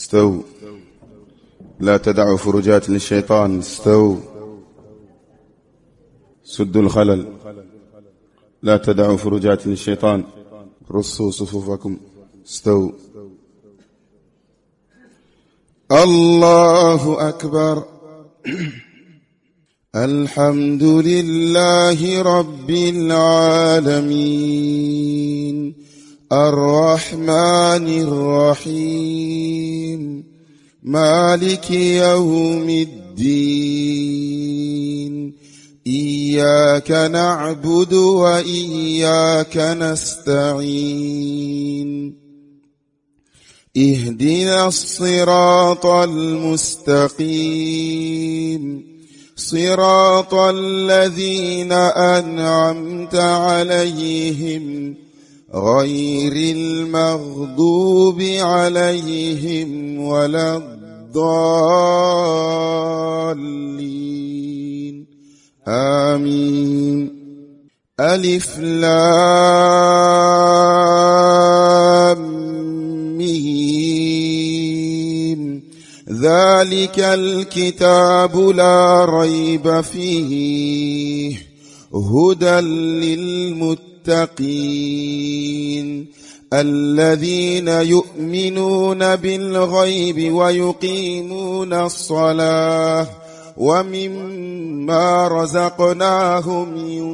استووا. لا تدعوا فرجات للشيطان. استووا. سدوا الخلل. لا تدعوا فرجات للشيطان. رصوا صفوفكم. استووا. الله أكبر. الحمد لله رب العالمين الرحمن الرحيم مالك يوم الدين إياك نعبد وإياك نستعين اهدنا الصراط المستقيم صراط الذين أنعمت عليهم غير المغضوب عليهم ولا الضالين آمين. ألف لام ميم ذلك الكتاب لا ريب فيه هدى للمتقين الذين يؤمنون بالغيب ويقيمون الصلاة ومما رزقناهم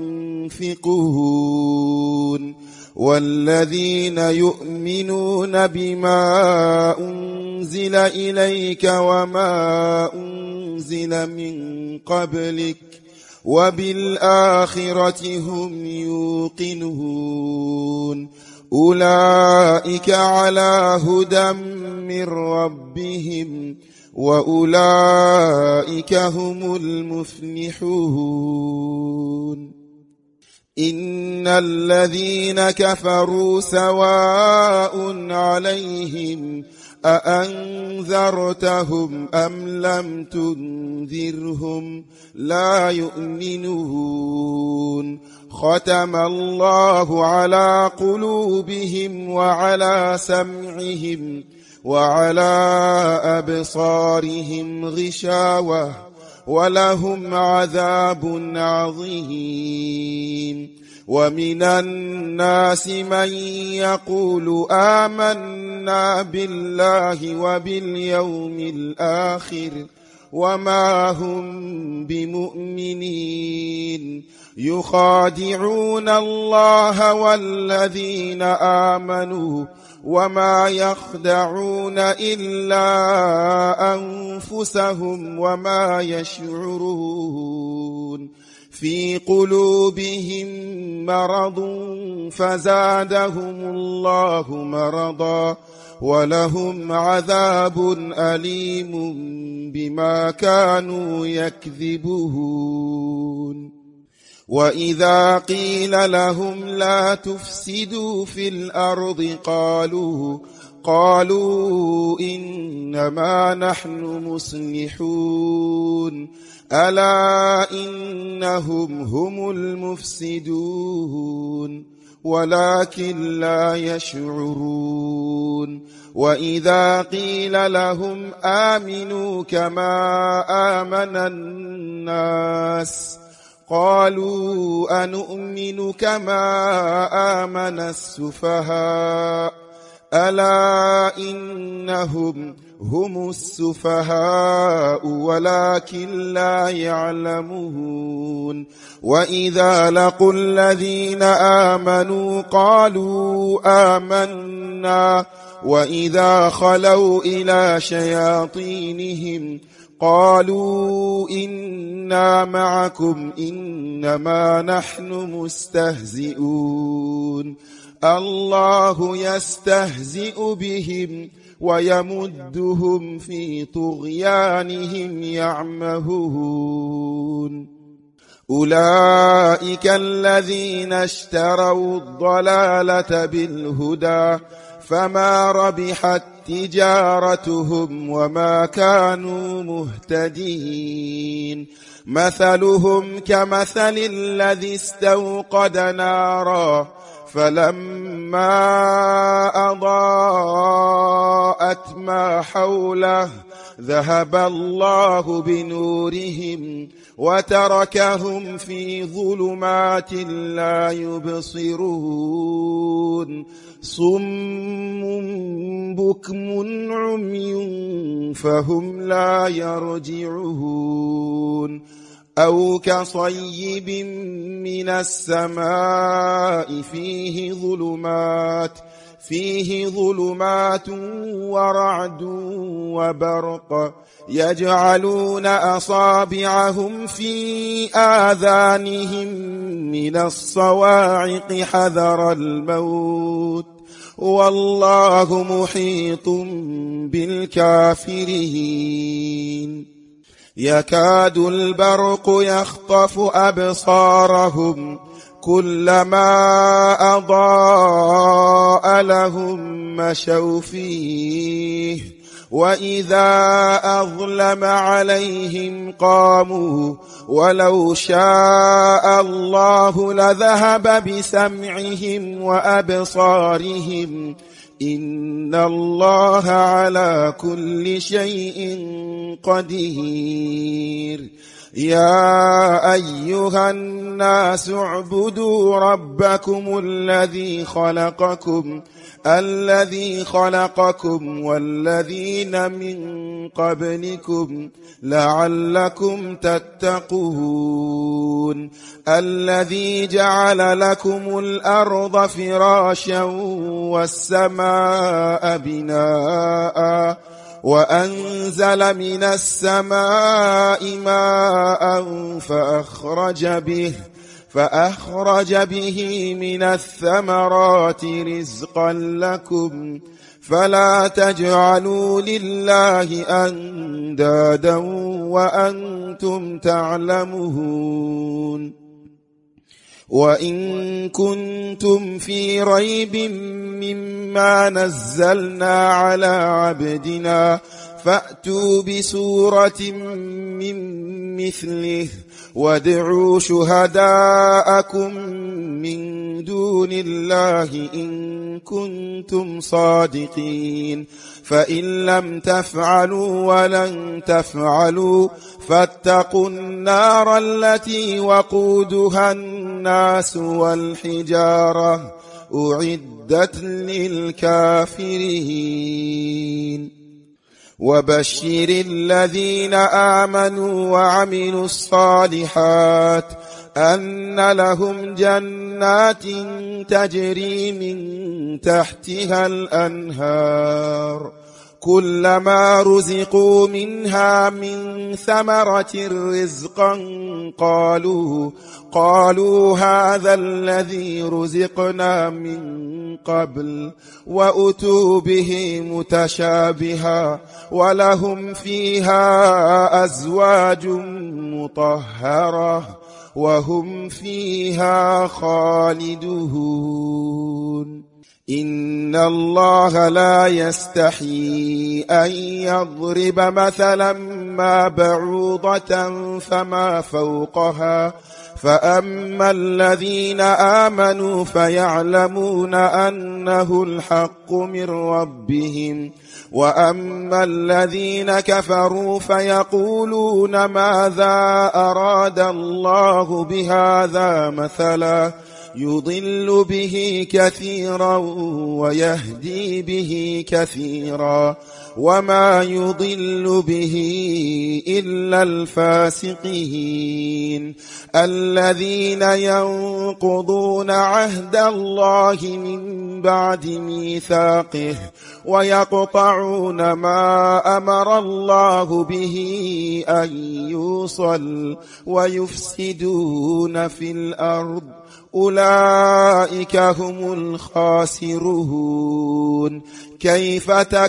ينفقون والذين يؤمنون بما أنزل إليك وما أنزل من قبلك وبالآخرة هم يوقنون أولئك على هدى من ربهم وأولئك هم المفلحون. إن الذين كفروا سواء عليهم أأنذرتهم أم لم تنذرهم لا يؤمنون ختم الله على قلوبهم وعلى سمعهم وعلى أبصارهم غشاوة ولهم عذاب عظيم. ومن الناس من يقول آمنا بالله وباليوم الآخر وما هم بمؤمنين يخادعون الله والذين آمنوا وما يخدعون إلا أنفسهم وما يشعرون في قلوبهم مرض فزادهم الله مرضا ولهم عذاب أليم بما كانوا يكذبون. وإذا قيل لهم لا تفسدوا في الأرض قالوا إنما نحن مصلحون ألا إنهم هم المفسدون ولكن لا يشعرون. وإذا قيل لهم آمنوا كما آمن الناس قالوا أنؤمن كما آمن السفهاء ألا إنهم هم السفهاء ولكن لا يعلمون. وإذا لقوا الذين آمنوا قالوا آمنا وإذا خلوا إلى شياطينهم قالوا إنا معكم إنما نحن مستهزئون الله يستهزئ بهم ويمدهم في طغيانهم يعمهون. أولئك الذين اشتروا الضلالة بالهدى فما ربحت تجارتهم وما كانوا مهتدين. مثلهم كمثل الذي استوقد نارا فلما أضاءت ما حوله ذهب الله بنورهم وتركهم في ظلمات لا يبصرون صم بكم عمي فهم لا يرجعون أو كصيب من السماء فيه ظلمات ورعد وبرق يجعلون أصابعهم في آذانهم من الصواعق حذر الموت والله محيط بالكافرين يكاد البرق يخطف أبصارهم كلما أضاء لهم مشوا فيه وإذا أظلم عليهم قاموا ولو شاء الله لذهب بسمعهم وأبصارهم إن الله على كل شيء قدير يا أيها الناس اعبدوا ربكم الذي خلقكم والذين من قبلكم لعلكم تتقون الذي جعل لكم الأرض فراشا والسماء بناء وأنزل من السماء ماء فأخرج به من الثمرات رزقا لكم فلا تجعلوا لله أندادا وأنتم تعلمون وإن كنتم في ريب مما نزلنا على عبدنا فأتوا بسورة من مثله وادعوا شهداءكم من دون الله إن كنتم صادقين فإن لم تفعلوا ولن تفعلوا فاتقوا النار التي وقودها الناس والحجارة أعدت للكافرين وبشر الذين آمنوا وعملوا الصالحات أن لهم جنات تجري من تحتها الأنهار كلما رزقوا منها من ثمرة رزقا قالوا هذا الذي رزقنا من قبل وأتوا به متشابها ولهم فيها أزواج مطهرة وهم فيها خالدون إن الله لا يستحيي أن يضرب مثلا ما بعوضة فما فوقها فأما الذين آمنوا فيعلمون أنه الحق من ربهم وأما الذين كفروا فيقولون ماذا أراد الله بهذا مثلا يضل به كثيرا ويهدي به كثيرا وما يضل به إلا الفاسقين الذين ينقضون عهد الله من بعد ميثاقه ويقطعون ما أمر الله به أن يوصل ويفسدون في الأرض أولئك هم الخاسرون كيف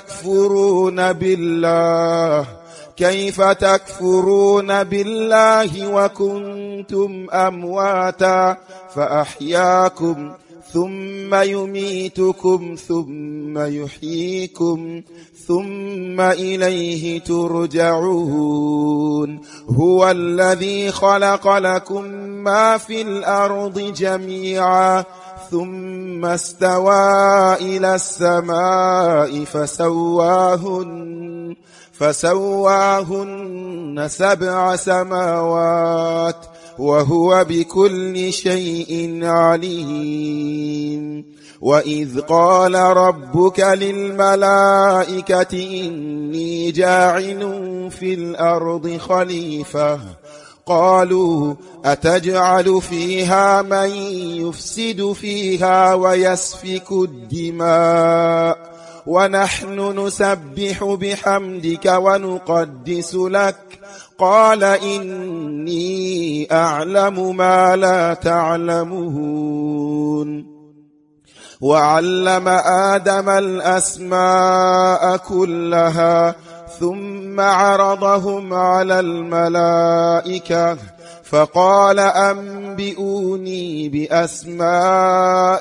تكفرون بالله وكنتم أمواتا فأحياكم ثم يميتكم ثم يحييكم ثم إليه ترجعون هو الذي خلق لكم ما في الأرض جميعا ثم استوى إلى السماء فسواهن 7 سماوات وهو بكل شيء عليم. وإذ قال ربك للملائكة إني جاعل في الأرض خليفة قالوا أتجعل فيها من يفسد فيها ويسفك الدماء ونحن نسبح بحمدك ونقدس لك قال إني أعلم ما لا تعلمون. وعلم آدم الأسماء كلها ثم عرضهم على الملائكة فقال أنبئوني بأسماء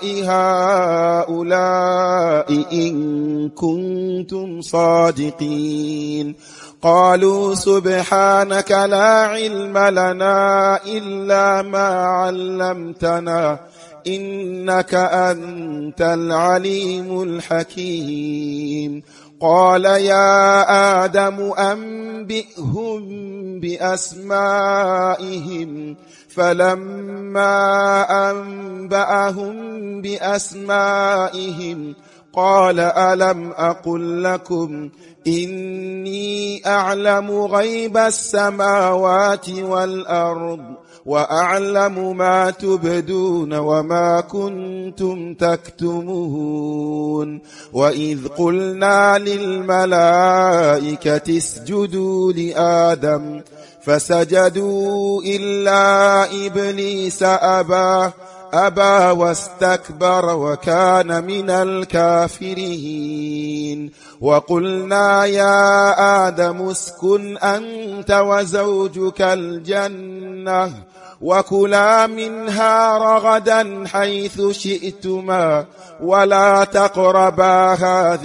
هؤلاء إن كنتم صادقين. قالوا سبحانك لا علم لنا إلا ما علمتنا إنك أنت العليم الحكيم. قال يا آدم أنبئهم بأسمائهم فلما أنبأهم بأسمائهم قال ألم أقل لكم إني أعلم غيب السماوات والأرض وأعلم ما تبدون وما كنتم تكتمون. وإذ قلنا للملائكة اسجدوا لآدم فسجدوا إلا إبليس أبى واستكبر وكان من الكافرين. وقلنا يا آدم اسكن أنت وزوجك الجنة وكلا منها رغدا حيث شئتما ولا تقربا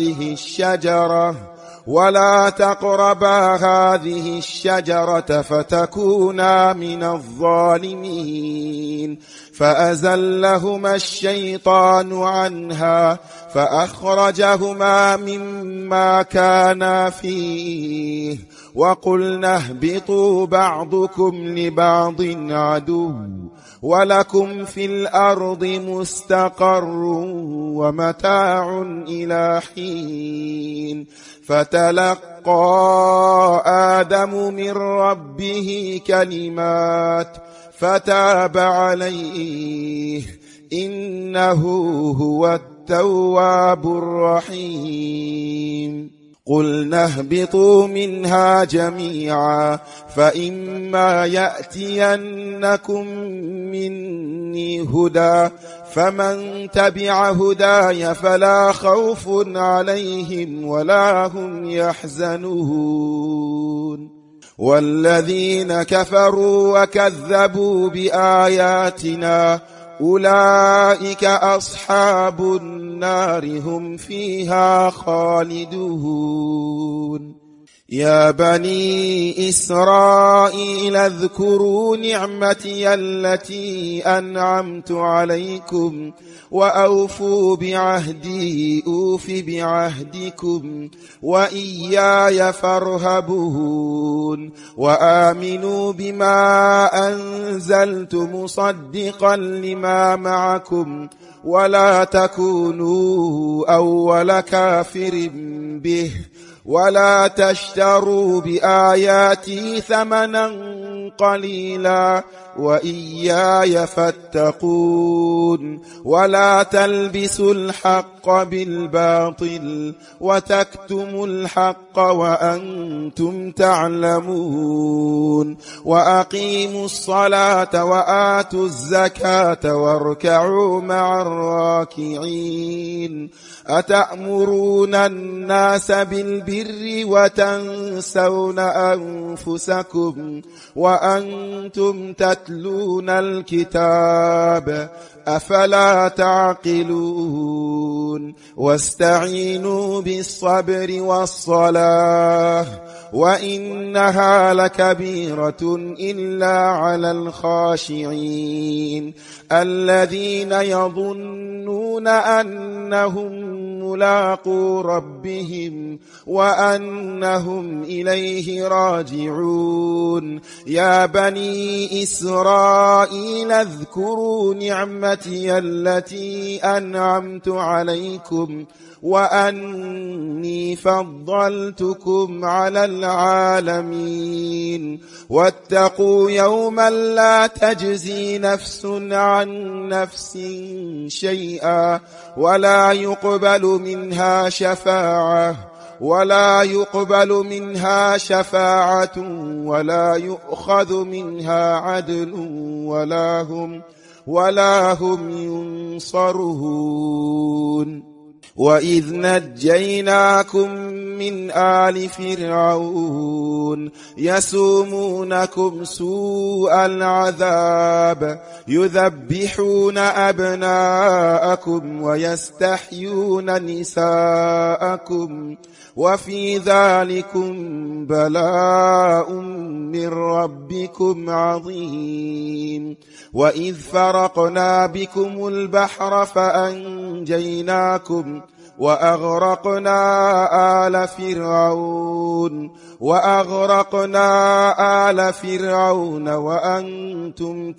هذه الشجرة فتكونا من الظالمين. فأزلهما الشيطان عنها فأخرجهما مما كانا فيه وقلنا اهبطوا بعضكم لبعض عدو ولكم في الأرض مستقر ومتاع إلى حين. فتلقى آدم من ربه كلمات فتاب عليه إنه هو التواب الرحيم. قلنا اهبطوا منها جميعا فإما يأتينكم مني هدى فمن تبع هداي فلا خوف عليهم ولا هم يحزنون. والذين كفروا وكذبوا بآياتنا أولئك أصحاب النار هم فيها خالدون. يا بني إسرائيل اذكروا نعمتي التي أنعمت عليكم وأوفوا بعهدي أوف بعهدكم وإياي فارهبون. وآمنوا بما أنزلت مصدقا لما معكم ولا تكونوا أول كافر به ولا تشتروا بآياتي ثمنا قليلا وإياي فاتقون. ولا تلبسوا الحق بالباطل وتكتموا الحق وأنتم تعلمون. وأقيموا الصلاة وآتوا الزكاة واركعوا مع الراكعين. أتأمرون الناس بالبر البر وتنسون أنفسكم وأنتم تتلون الكتاب أفلا تعقلون واستعينوا بالصبر والصلاة وإنها لكبيرة إلا على الخاشعين الذين يظنون أنهم ملاقو ربهم وأنهم إليه راجعون يا بني إسرائيل اذكروا نعمتي التي أنعمت عليكم وأني فضلتكم على العالمين واتقوا يوما لا تجزي نفس عن نفس شيئا ولا يقبل منها شفاعة ولا يؤخذ منها عدل ولا هم ينصرون وإذ نجيناكم من آل فرعون يسومونكم سوء العذاب يذبحون أبناءكم ويستحيون نساءكم وفي ذلكم بلاء من ربكم عظيم وإذ فرقنا بكم البحر فأنجيناكم وأغرقنا آل فرعون وأنتم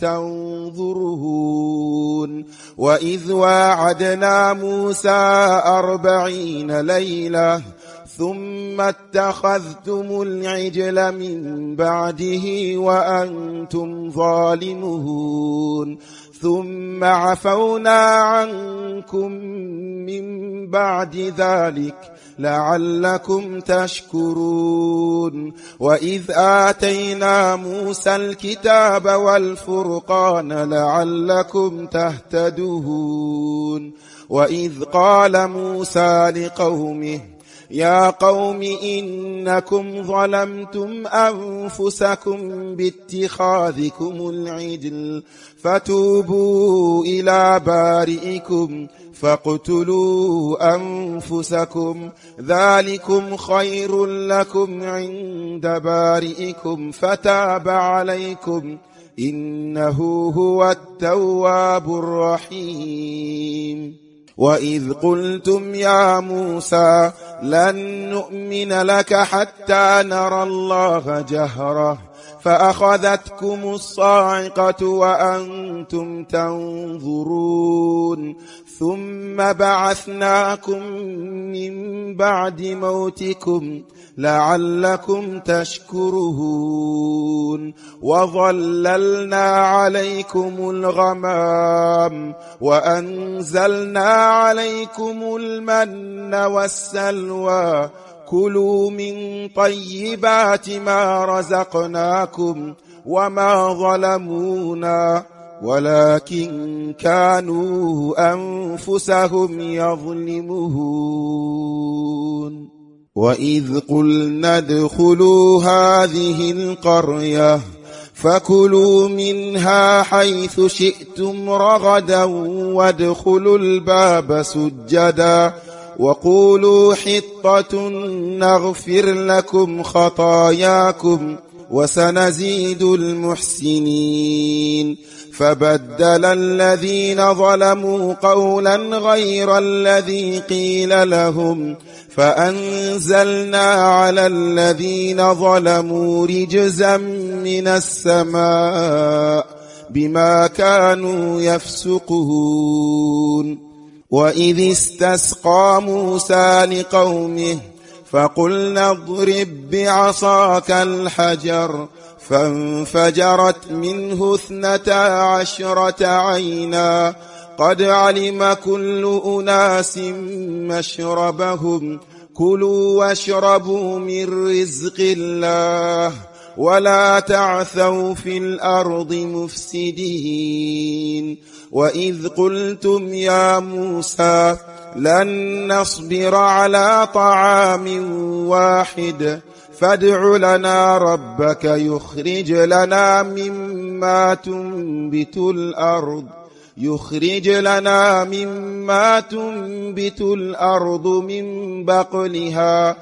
تنظرون وإذ واعدنا موسى 40 ليلة ثم اتخذتم العجل من بعده وأنتم ظالمون ثم عفونا عنكم من بعد ذلك لعلكم تشكرون وإذ آتينا موسى الكتاب والفرقان لعلكم تهتدون وإذ قال موسى لقومه يا قوم إنكم ظلمتم أنفسكم باتخاذكم العجل فتوبوا إلى بارئكم فاقتلوا أنفسكم ذلكم خير لكم عند بارئكم فتاب عليكم إنه هو التواب الرحيم وإذ قلتم يا موسى لن نؤمن لك حتى نرى الله جهرة فأخذتكم الصاعقة وأنتم تنظرون ثم بعثناكم من بعد موتكم لعلكم تشكرون وظللنا عليكم الغمام وأنزلنا عليكم المن والسلوى كلوا من طيبات ما رزقناكم وما ظلمونا ولكن كانوا أنفسهم يظلمون وإذ قلنا ادخلوا هذه القرية فكلوا منها حيث شئتم رغدا وادخلوا الباب سجدا وقولوا حطة نغفر لكم خطاياكم وسنزيد المحسنين فبدل الذين ظلموا قولا غير الذي قيل لهم فأنزلنا على الذين ظلموا رجزا من السماء بما كانوا يفسقون وإذ استسقى موسى لقومه فقلنا اضرب بعصاك الحجر فانفجرت منه 12 عينا قد علم كل أناس مشربهم كلوا واشربوا من رزق الله ولا تعثوا في الأرض مفسدين وإذ قلتم يا موسى لن نصبر على طعام واحد فادع لنا ربك يخرج لنا مما تنبت الأرض من بقلها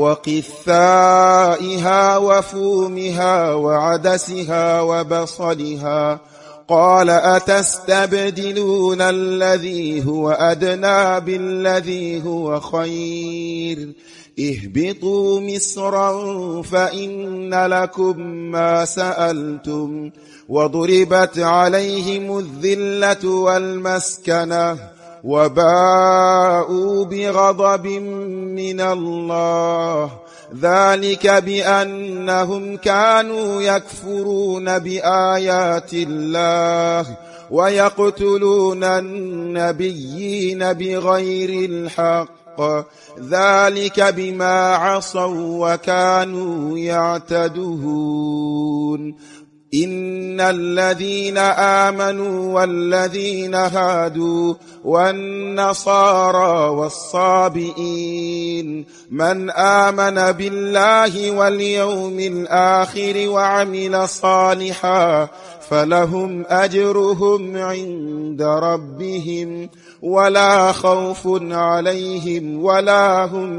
وقثائها وفومها وعدسها وبصلها قال أتستبدلون الذي هو أدنى بالذي هو خير اهبطوا مصرا فإن لكم ما سألتم وضربت عليهم الذلة والمسكنة وباءوا بغضب من الله ذلك بأنهم كانوا يكفرون بآيات الله ويقتلون النبيين بغير الحق ذلك بما عصوا وكانوا يعتدون إن الذين آمنوا والذين هادوا والنصارى والصابئين من آمن بالله واليوم الآخر وعمل صالحا فلهم أجرهم عند ربهم ولا خوف عليهم ولا هم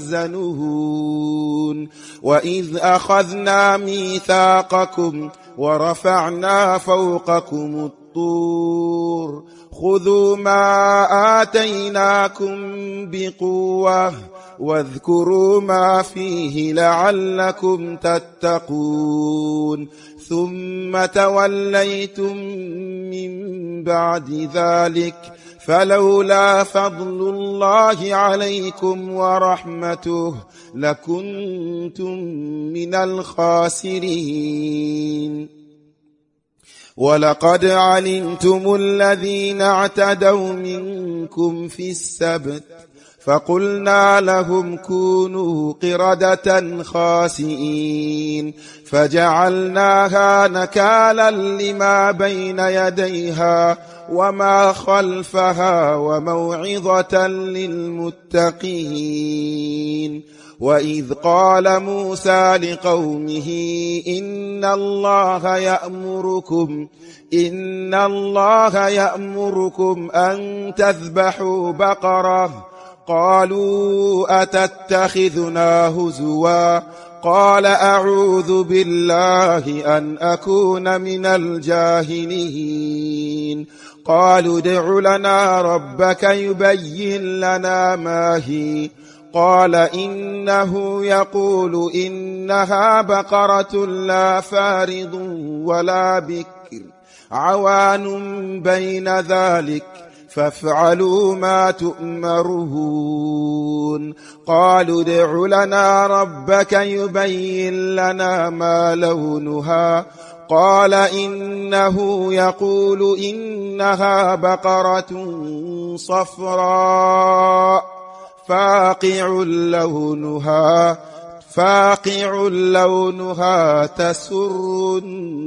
يحزنون وإذ أخذنا ميثاقكم ورفعنا فوقكم الطور خذوا ما آتيناكم بقوة واذكروا ما فيه لعلكم تتقون ثم توليتم من بعد ذلك فلولا فضل الله عليكم ورحمته لكنتم من الخاسرين ولقد علمتم الذين اعتدوا منكم في السبت فقلنا لهم كونوا قردة خاسئين فجعلناها نكالا لما بين يديها وما خلفها وموعظة للمتقين وإذ قال موسى لقومه إن الله يأمركم أن تذبحوا بقرة قالوا أتتخذنا هزوا قال أعوذ بالله أن أكون من الجاهلين قالوا ادع لنا ربك يبين لنا ما هي قال إنه يقول إنها بقرة لا فارض ولا بكر عوان بين ذلك فافعلوا ما تؤمرون قالوا ادع لنا ربك يبين لنا ما لونها قال إنه يقول إنها بقرة صفراء فاقع لونها تسر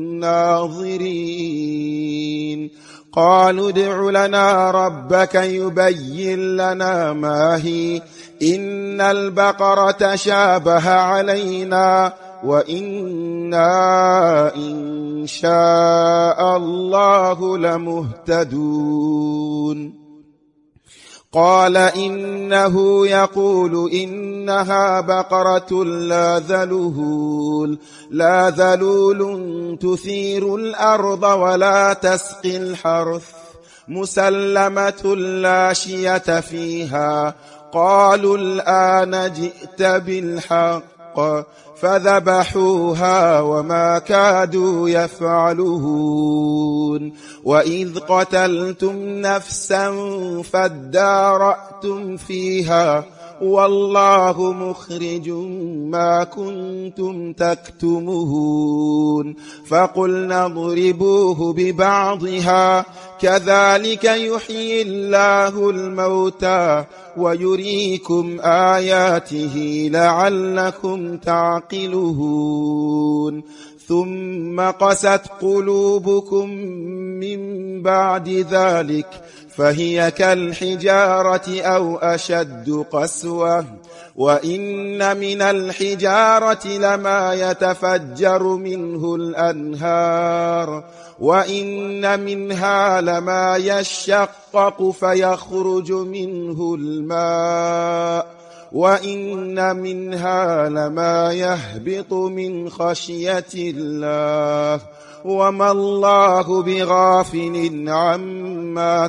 الناظرين قالوا ادع لنا ربك يبين لنا ما هي إن البقرة شابه علينا وإنا إن شاء الله لمهتدون قال إنه يقول إنها بقرة لا ذلول تثير الأرض ولا تسقي الحرث مسلمة لا شية فيها قالوا الآن جئت بالحق فذبحوها وما كادوا يفعلون وإذ قتلتم نفسا فادارأتم فيها والله مخرج ما كنتم تكتمون فقلنا اضربوه ببعضها كذلك يحيي الله الموتى ويريكم آياته لعلكم تعقلون ثم قست قلوبكم من بعد ذلك فهي كالحجارة أو أشد قسوة وإن من الحجارة لما يتفجر منه الأنهار وإن منها لما يشقق فيخرج منه الماء وإن منها لما يهبط من خشية الله وما الله بغافل عما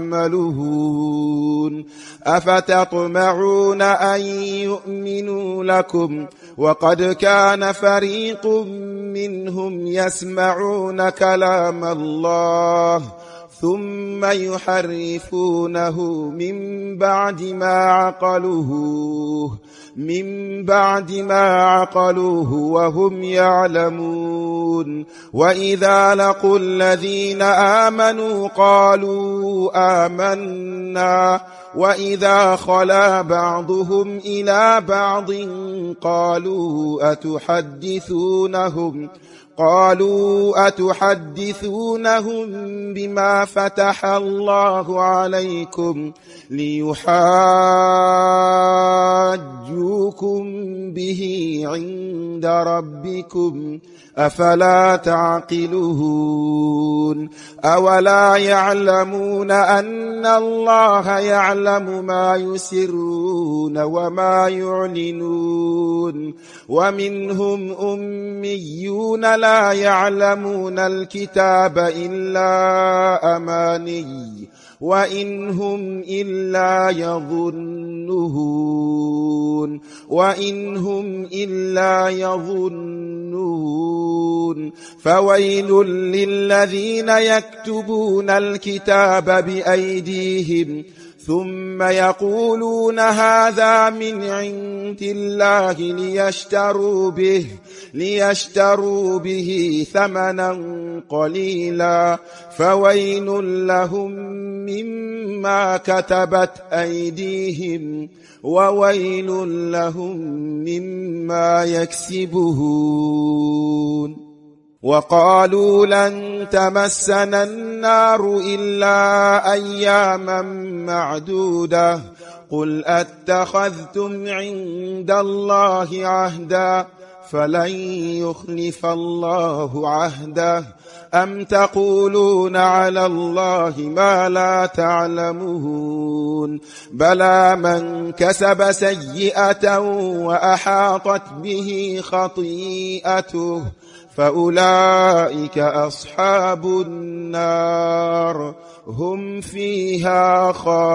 تعملون أفتطمعون أن يؤمنوا لكم وقد كان فريق منهم يسمعون كلام الله ثم يحرفونه من بعد ما عقلوه وهم يعلمون وإذا لقوا الذين آمنوا قالوا آمنا وإذا خلا بعضهم إلى بعض قالوا أتحدثونهم بما فتح الله عليكم ليحاجوكم به عند ربكم أفلا تعقلون أولا يعلمون أن الله يعلم ما يسرون وما يعلنون ومنهم أميون لا يعلمون الكتاب إلا أماني وإن هم إلا يظنون فويل للذين يكتبون الكتاب بأيديهم ثم يقولون هذا من عند الله ليشتروا به ثمنا قليلا فويل لهم مما كتبت أيديهم وويل لهم مما يكسبون وقالوا لن تمسنا النار إلا أياما معدودة قل أتخذتم عند الله عهدا فلن يخلف الله عهده أم تقولون على الله ما لا تعلمون بلى من كسب سيئة وأحاطت به خطيئته فأولئك أصحاب النار هم فيها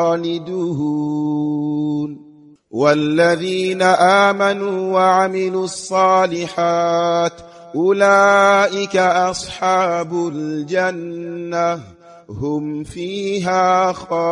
خالدون والذين آمنوا وعملوا الصالحات أولئك أصحاب الجنة هم فيها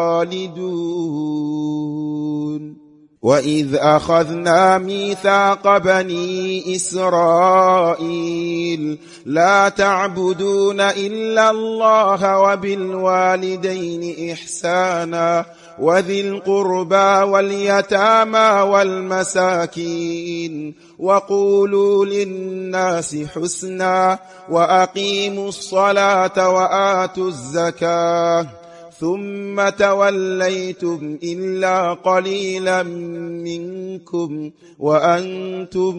خالدون وإذ أخذنا ميثاق بني إسرائيل لا تعبدون إلا الله وبالوالدين إحسانا وذي القربى واليتامى والمساكين وقولوا للناس حسنا وأقيموا الصلاة وآتوا الزكاة ثم توليتم إلا قليلا منكم وأنتم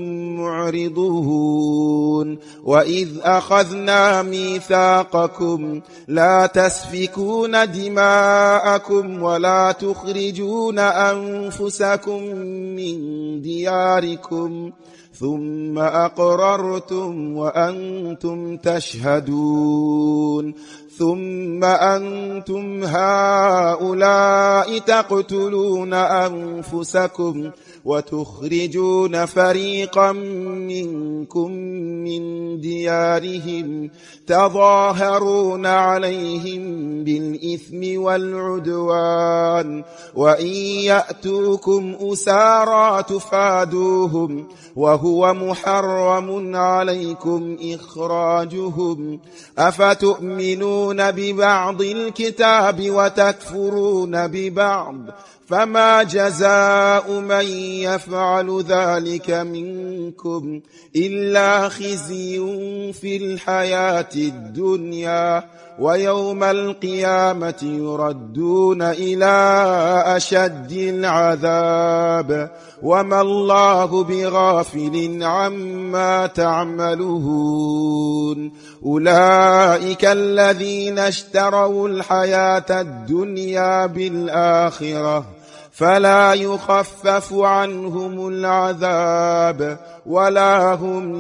معرضون وإذ أخذنا ميثاقكم لا تسفكون دماءكم ولا تخرجون أنفسكم من دياركم ثم أقررتم وأنتم تشهدون ثم أنتم هؤلاء تقتلون أنفسكم وتخرجون فريقا منكم من دياركم ديارهم تظاهرون عليهم بالإثم والعدوان وإن يأتوكم أسارى تفادوهم وهو محرم عليكم إخراجهم أفتؤمنون ببعض الكتاب وتكفرون ببعض فما جزاء من يفعل ذلك منكم إلا خزي في الحياة الدنيا ويوم القيامة يردون إلى أشد العذاب وما الله بغافل عما تعملون أولئك الذين اشتروا الحياة الدنيا بالآخرة فلا يخفف عنهم العذاب ولا هم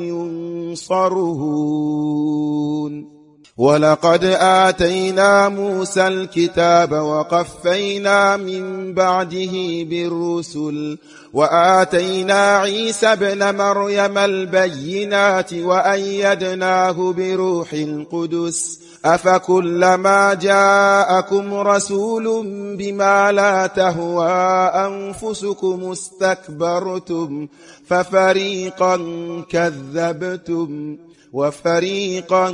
ينصرون ولقد آتينا موسى الكتاب وقفينا من بعده بالرسل وآتينا عيسى ابن مريم البينات وأيدناه بروح القدس أفكلما جاءكم رسول بما لا تهوى أنفسكم استكبرتم ففريقا كذبتم وفريقا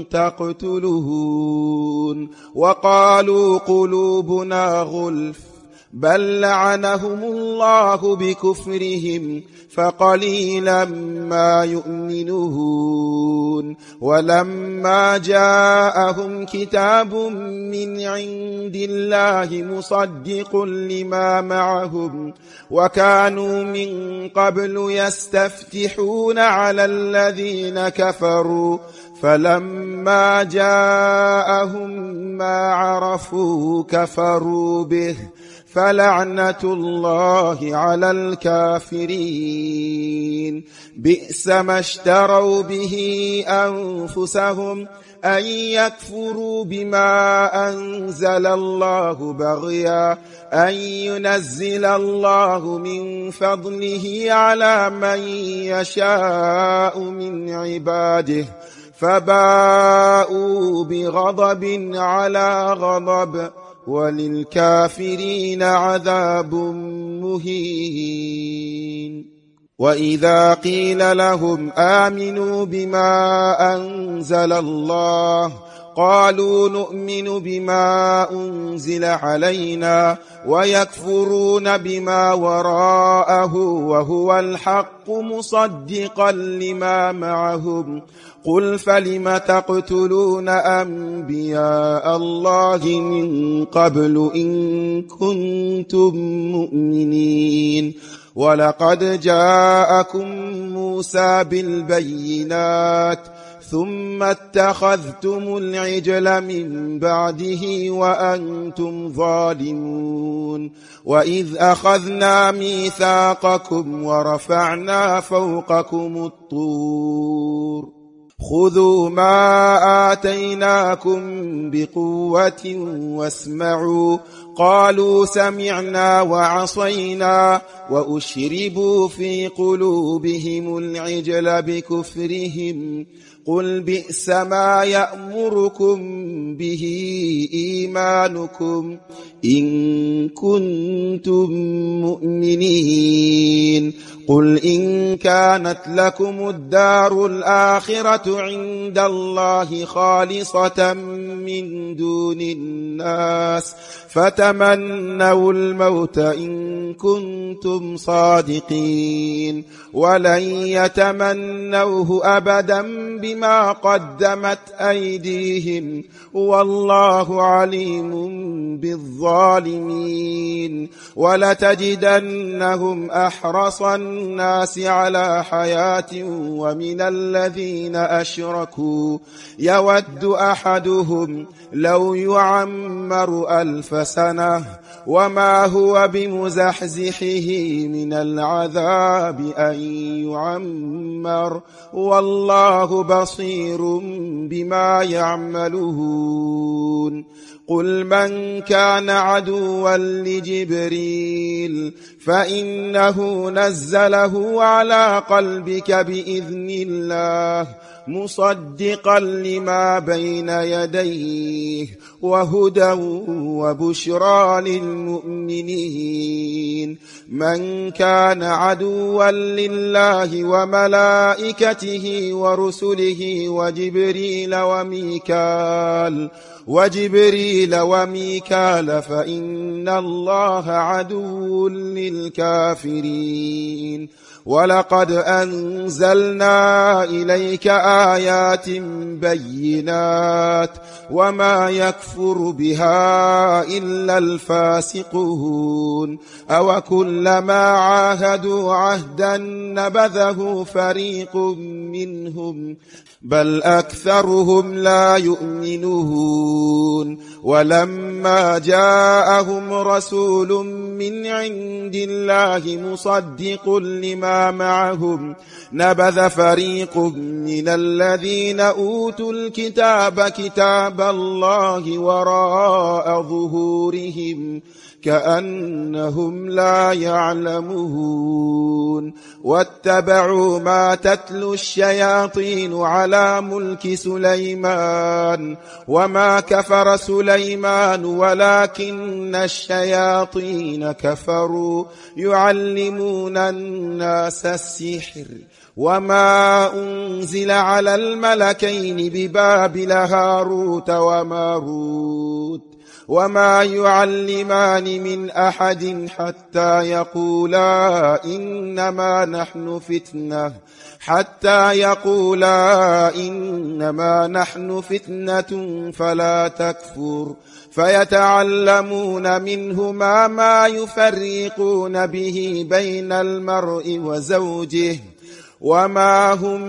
تقتلون وقالوا قلوبنا غلف بل لعنهم الله بكفرهم فقليلا ما يؤمنون ولما جاءهم كتاب من عند الله مصدق لما معهم وكانوا من قبل يستفتحون على الذين كفروا فلما جاءهم ما عرفوا كفروا به فلعنة الله على الكافرين بئس ما اشتروا به أنفسهم أن يكفروا بما أنزل الله بغيا أن ينزل الله من فضله على من يشاء من عباده فباءوا بغضب على غضب وللكافرين عذاب مهين وإذا قيل لهم آمنوا بما أنزل الله قالوا نؤمن بما أنزل علينا ويكفرون بما وراءه وهو الحق مصدقا لما معهم قل فلم تقتلون أنبياء الله من قبل إن كنتم مؤمنين ولقد جاءكم موسى بالبينات ثم اتخذتم العجل من بعده وأنتم ظالمون وإذ أخذنا ميثاقكم ورفعنا فوقكم الطور خذوا ما آتيناكم بقوة واسمعوا قالوا سمعنا وعصينا وأشربوا في قلوبهم العجل بكفرهم قل بئس ما يأمركم به إيمانكم إن كنتم مؤمنين قل إن كانت لكم الدار الآخرة عند الله خالصة من دون الناس فتمنوا الموت إن كنتم صادقين ولن يتمنوه أبدا بما قدمت أيديهم والله عليم بالظالمين ولتجدنهم أحرص الناس على حياة ومن الذين أشركوا يود أحدهم لو يعمر 1000 سنة وما هو بمزحزحه من العذاب أن يعمر والله بصير بما يعملون قل من كان عدوا لجبريل فإنه نزله على قلبك بإذن الله مصدقا لما بين يديه وهدى وبشرى للمؤمنين من كان عدوا لله وملائكته ورسله وجبريل وميكال فإن الله عدو للكافرين ولقد أنزلنا إليك آيات بينات وما يكفر بها إلا الفاسقون أو كلما عاهدوا عهدا نبذه فريق منهم بل أكثرهم لا يؤمنون ولما جاءهم رسول من عند الله مصدق لما معهم نبذ فريق من الذين أوتوا الكتاب كتاب الله وراء ظهورهم كأنهم لا يعلمون واتبعوا ما تتلو الشياطين على ملك سليمان وما كفر سليمان ولكن الشياطين كفروا يعلمون الناس السحر وما أنزل على الملكين ببابل هاروت وماروت وما يعلمان من أحد حتى يقولا إنما نحن فتنة فلا تكفر فيتعلمون منهما ما يفرقون به بين المرء وزوجه وما هم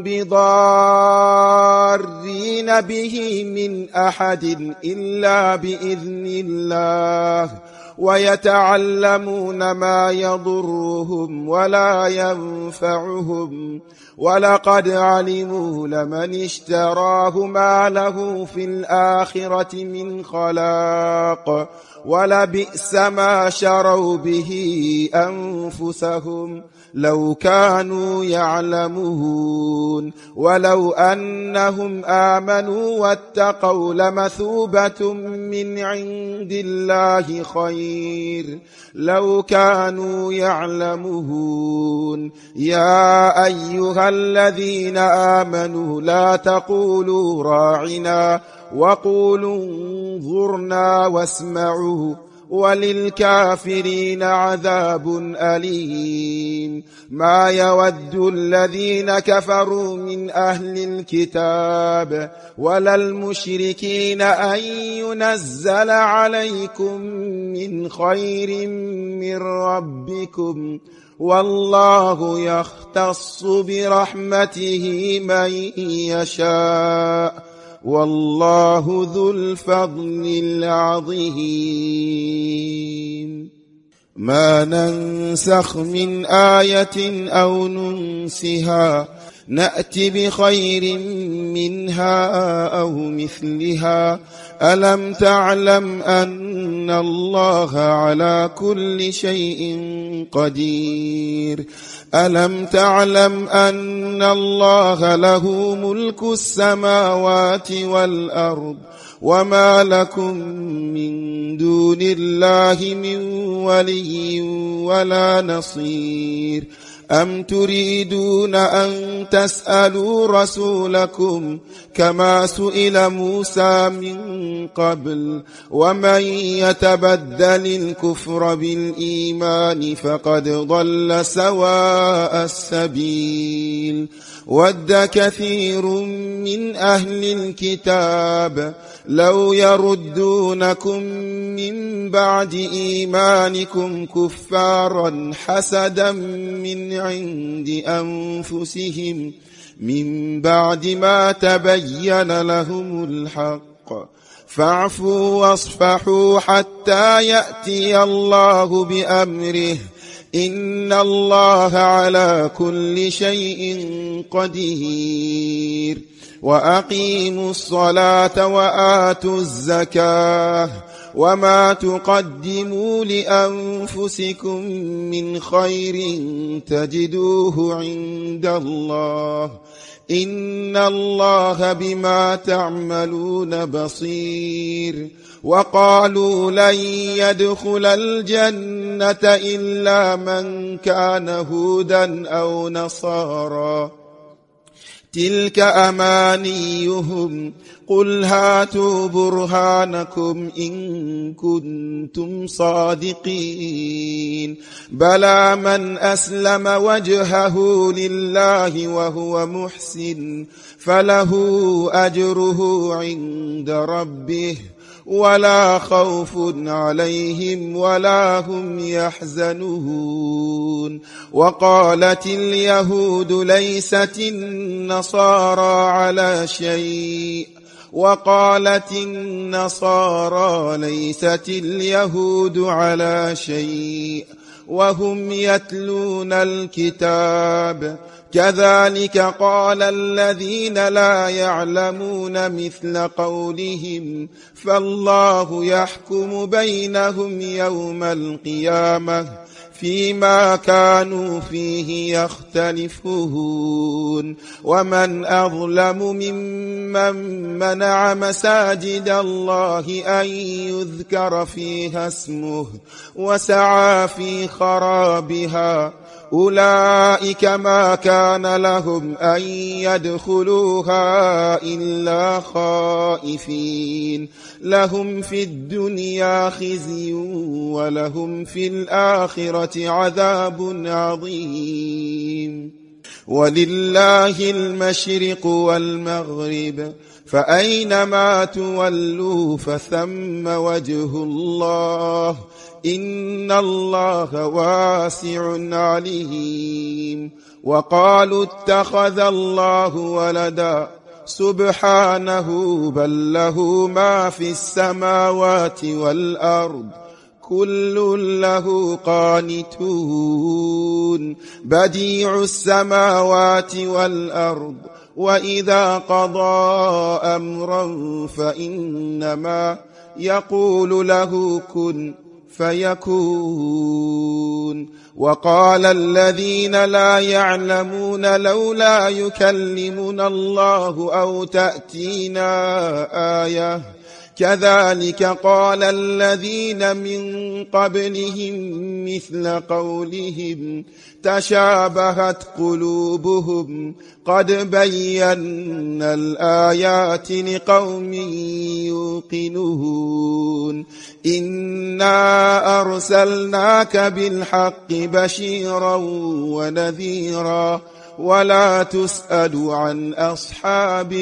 بضارين به من أحد إلا بإذن الله ويتعلمون ما يضرهم ولا ينفعهم ولقد علموا لمن اشتراه ما له في الآخرة من خلاق ولبئس ما شروا به أنفسهم لو كانوا يعلمون ولو أنهم آمنوا واتقوا لمثوبة من عند الله خير لو كانوا يعلمون يا أيها الذين آمنوا لا تقولوا راعنا وقولوا انظرنا واسمعوا وللكافرين عذاب أليم ما يود الذين كفروا من أهل الكتاب ولا المشركين أن ينزل عليكم من خير من ربكم والله يختص برحمته من يشاء والله ذو الفضل العظيم ما ننسخ من آية أو ننسها نأت بخير منها أو مثلها ألم تعلم أن الله على كل شيء قدير ألم تعلم أن الله له ملك السماوات والأرض وما لكم من دون الله من ولي ولا نصير أم تريدون أن تسألوا رسولكم كما سئل موسى من قبل ومن يتبدل الكفر بالإيمان فقد ضل سواء السبيل ود كثير من أهل الكتاب لو يردونكم من بعد إيمانكم كفارا حسدا من عند أنفسهم من بعد ما تبين لهم الحق فاعفوا واصفحوا حتى يأتي الله بأمره إن الله على كل شيء قدير وأقيموا الصلاة وآتوا الزكاة وما تقدموا لأنفسكم من خير تجدوه عند الله إن الله بما تعملون بصير وقالوا لن يدخل الجنة إلا من كان هودا أو نصارى تلك أمانيهم قل هاتوا برهانكم إن كنتم صادقين بلى من أسلم وجهه لله وهو محسن فله أجره عند ربه ولا خوف عليهم ولا هم يحزنون وقالت اليهود ليست النصارى على شيء وقالت النصارى ليست اليهود على شيء وهم يتلون الكتاب كذلك قال الذين لا يعلمون مثل قولهم فالله يحكم بينهم يوم القيامة فيما كانوا فيه يختلفون ومن أظلم ممن منع مساجد الله أن يذكر فيها اسمه وسعى في خرابها أولئك ما كان لهم أن يدخلوها إلا خائفين لهم في الدنيا خزي ولهم في الآخرة عذاب عظيم ولله المشرق والمغرب فأينما تولوا فثم وجه الله إن الله واسع عليم وقالوا اتخذ الله ولدا سبحانه بل له ما في السماوات والأرض كل له قانتون بديع السماوات والأرض وإذا قضى أمرا فإنما يقول له كن فيكون وقال الذين لا يعلمون لولا يكلمنا الله أو تأتينا آية كذلك قال الذين من قبلهم مثل قولهم تشابهت قلوبهم قد بينا الآيات لقوم يوقنون إنا أرسلناك بالحق بشيرا ونذيرا ولا تسأل عن أصحاب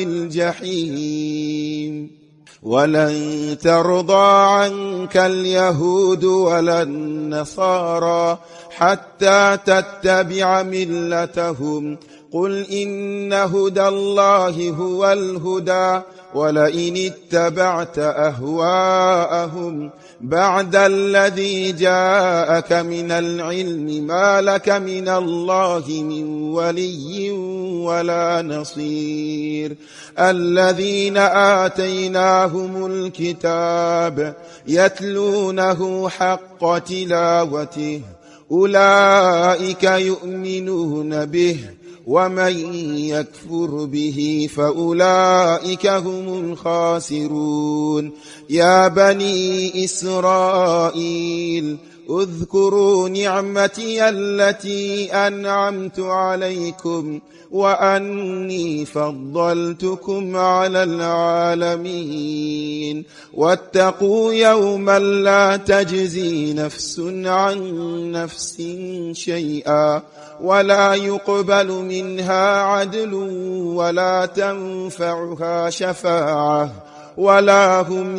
الجحيم ولن ترضى عنك اليهود ولا النصارى حتى تتبع ملتهم قل إن هدى الله هو الهدى ولئن اتبعت أهواءهم بعد الذي جاءك من العلم ما لك من الله من ولي ولا نصير الذين آتيناهم الكتاب يتلونه حق تلاوته أولئك يؤمنون به ومن يكفر به فأولئك هم الخاسرون يا بني إسرائيل اذكروا نعمتي التي أنعمت عليكم وأني فضلتكم على العالمين واتقوا يوما لا تجزي نفس عن نفس شيئا ولا يقبل منها عدل ولا تنفعها شفاعة ولا هم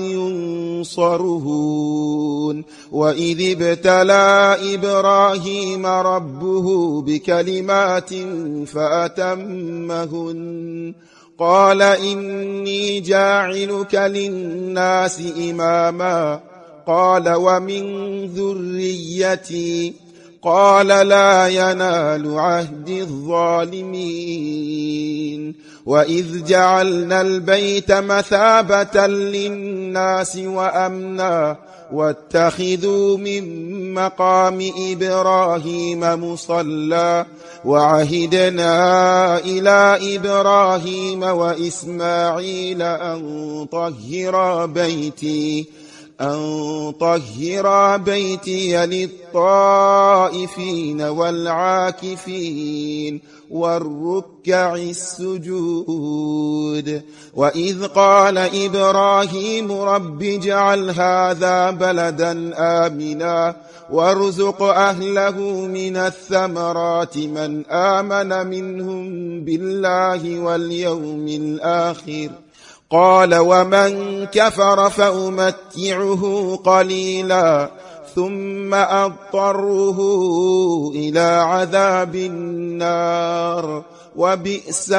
ينصرون وإذ ابتلى إبراهيم ربه بكلمات فأتمهن قال إني جاعلك للناس إماما قال ومن ذريتي قال لا ينال عهد الظالمين وإذ جعلنا البيت مثابة للناس وأمنا واتخذوا من مقام إبراهيم مصلى وعهدنا إلى إبراهيم وإسماعيل أن طهر بيتي للطائفين والعاكفين والركع السجود وإذ قال إبراهيم رب اجعل هذا بلدا آمنا وارزق أهله من الثمرات من آمن منهم بالله واليوم الآخر قال ومن كفر فأمتعه قليلا ثم أضطره إلى عذاب النار وبئس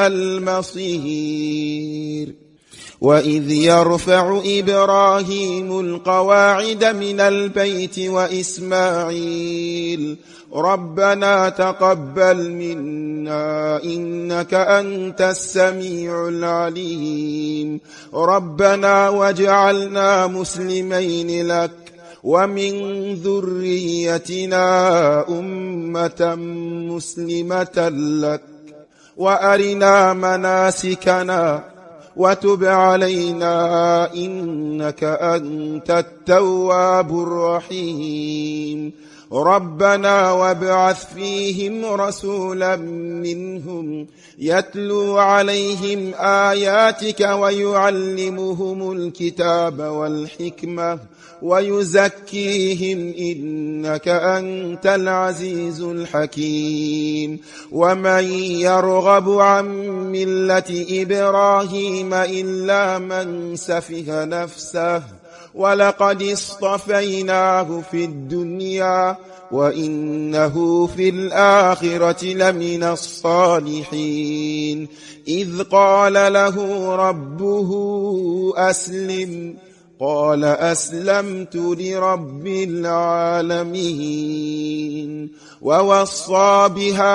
المصير وإذ يرفع إبراهيم القواعد من البيت وإسماعيل ربنا تقبل منا إنك أنت السميع العليم ربنا واجعلنا مسلمين لك ومن ذريتنا أمة مسلمة لك وأرنا مناسكنا وتب علينا إنك أنت التواب الرحيم ربنا وابعث فيهم رسولا منهم يتلو عليهم آياتك ويعلمهم الكتاب والحكمة ويزكيهم إنك أنت العزيز الحكيم ومن يرغب عن ملة إبراهيم إلا من سفه نفسه ولقد اصطفيناه في الدنيا وإنه في الآخرة لمن الصالحين إذ قال له ربه أسلم قال أسلمت لرب العالمين ووصى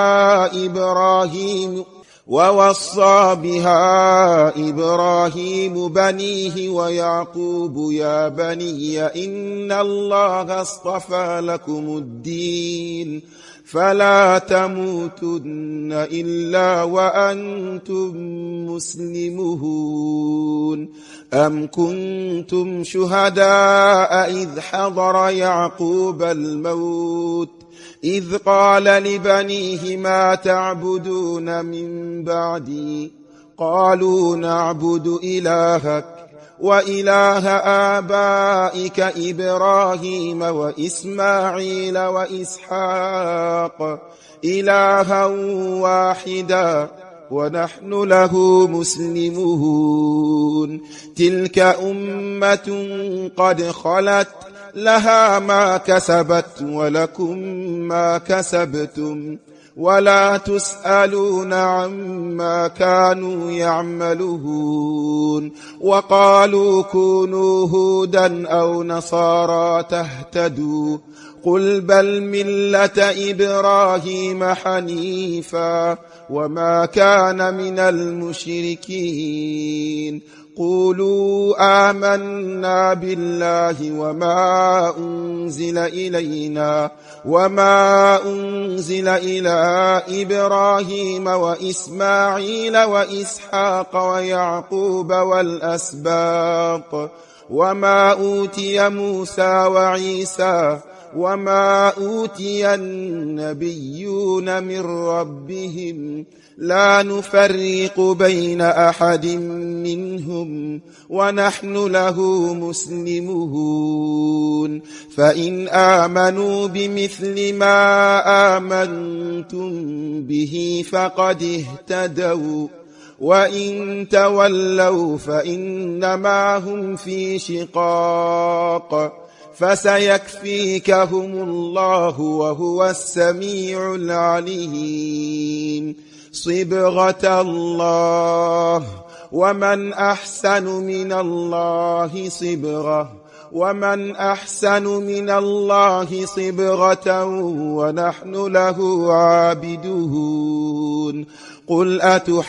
بها إبراهيم بنيه ويعقوب يا بني إن الله اصطفى لكم الدين فلا تموتن إلا وأنتم مسلمون أم كنتم شهداء إذ حضر يعقوب الموت إذ قال لبنيه ما تعبدون من بعدي قالوا نعبد إلهك وإله آبائك إبراهيم وإسماعيل وإسحاق إلها واحدا ونحن له مسلمون تلك أمة قد خلت لها ما كسبت ولكم ما كسبتم ولا تسألون عما كانوا يعملون وقالوا كونوا هودا أو نصارى تهتدوا قل بل ملة إبراهيم حنيفا وما كان من المشركين قولوا آمنا بالله وما أنزل إلينا وما أنزل إلى إبراهيم وإسماعيل وإسحاق ويعقوب والأسباط وما أوتي موسى وعيسى وما أوتي النبيون من ربهم لا نفرق بين أحد منهم ونحن له مسلمون فإن آمنوا بمثل ما آمنتم به فقد اهتدوا وإن تولوا فإنما هم في شقاق فسيكفيكهم الله وهو السميع العليم صبغة الله ومن أحسن من الله صبغة ومن أحسن من الله صبغة ونحن له عابدون قل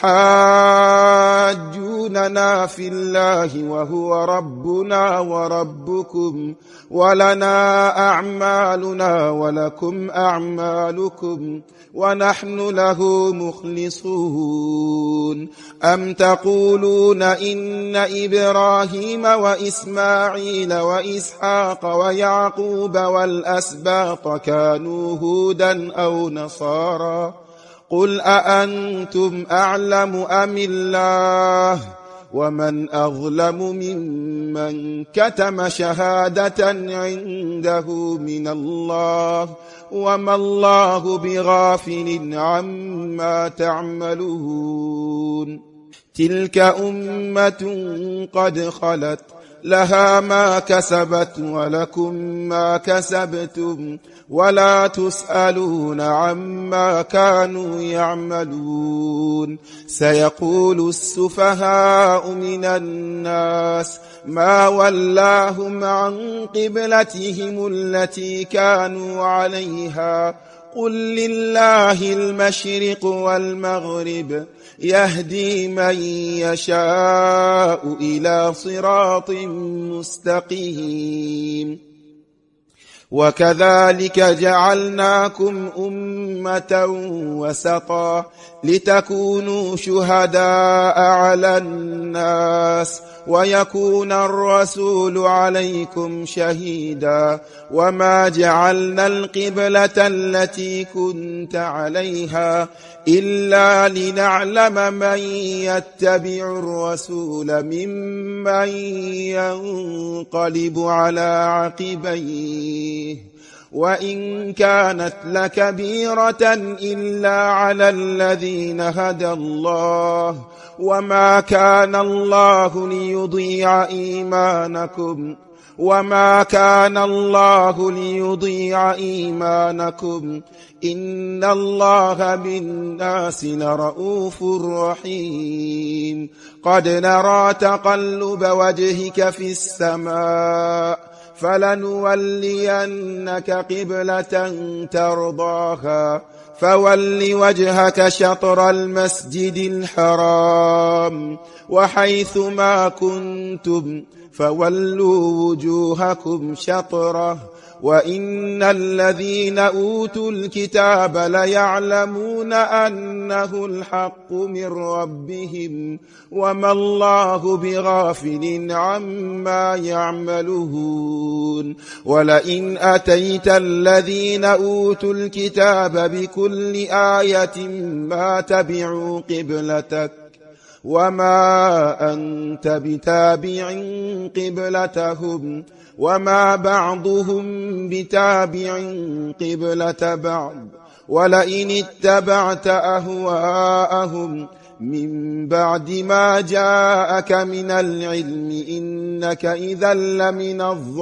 أتحاجوننا في الله وهو ربنا وربكم ولنا أعمالنا ولكم أعمالكم ونحن له مخلصون أم تقولون إن إبراهيم وإسماعيل وإسحاق ويعقوب والأسباط كانوا هودا أو نصارى قل أأنتم أعلم أم الله ومن أظلم ممن كتم شهادة عنده من الله وما الله بغافل عما تعملون تلك أمة قد خلت لها ما كسبت ولكم ما كسبتم ولا تسألون عما كانوا يعملون سيقول السفهاء من الناس ما ولاهم عن قبلتهم التي كانوا عليها قل لله المشرق والمغرب يهدي من يشاء إلى صراط مستقيم وكذلك جعلناكم أمة وسطا لتكونوا شهداء على الناس ويكون الرسول عليكم شهيدا وما جعلنا القبلة التي كنت عليها إلا لنعلم من يتبع الرسول ممن ينقلب على عقبيه وإن كانت لكبيرة إلا على الذين هدى الله وما كان الله ليضيع إيمانكم إن الله بالناس لرؤوف رحيم قد نرى تقلب وجهك في السماء فلنولينك قبلة ترضاها فول وجهك شطر المسجد الحرام وحيث ما كنتم فولوا وجوهكم شطره وإن الذين أوتوا الكتاب ليعلمون أنه الحق من ربهم وما الله بغافل عما يعملون ولئن أتيت الذين أوتوا الكتاب بكل آية ما تبعوا قبلتك وما أنت بتابع قبلتهم وما بعضهم بتابع قبلة بعض ولئن اتبعت أهواءهم من بعد ما جاءك من العلم إنك إذا لمن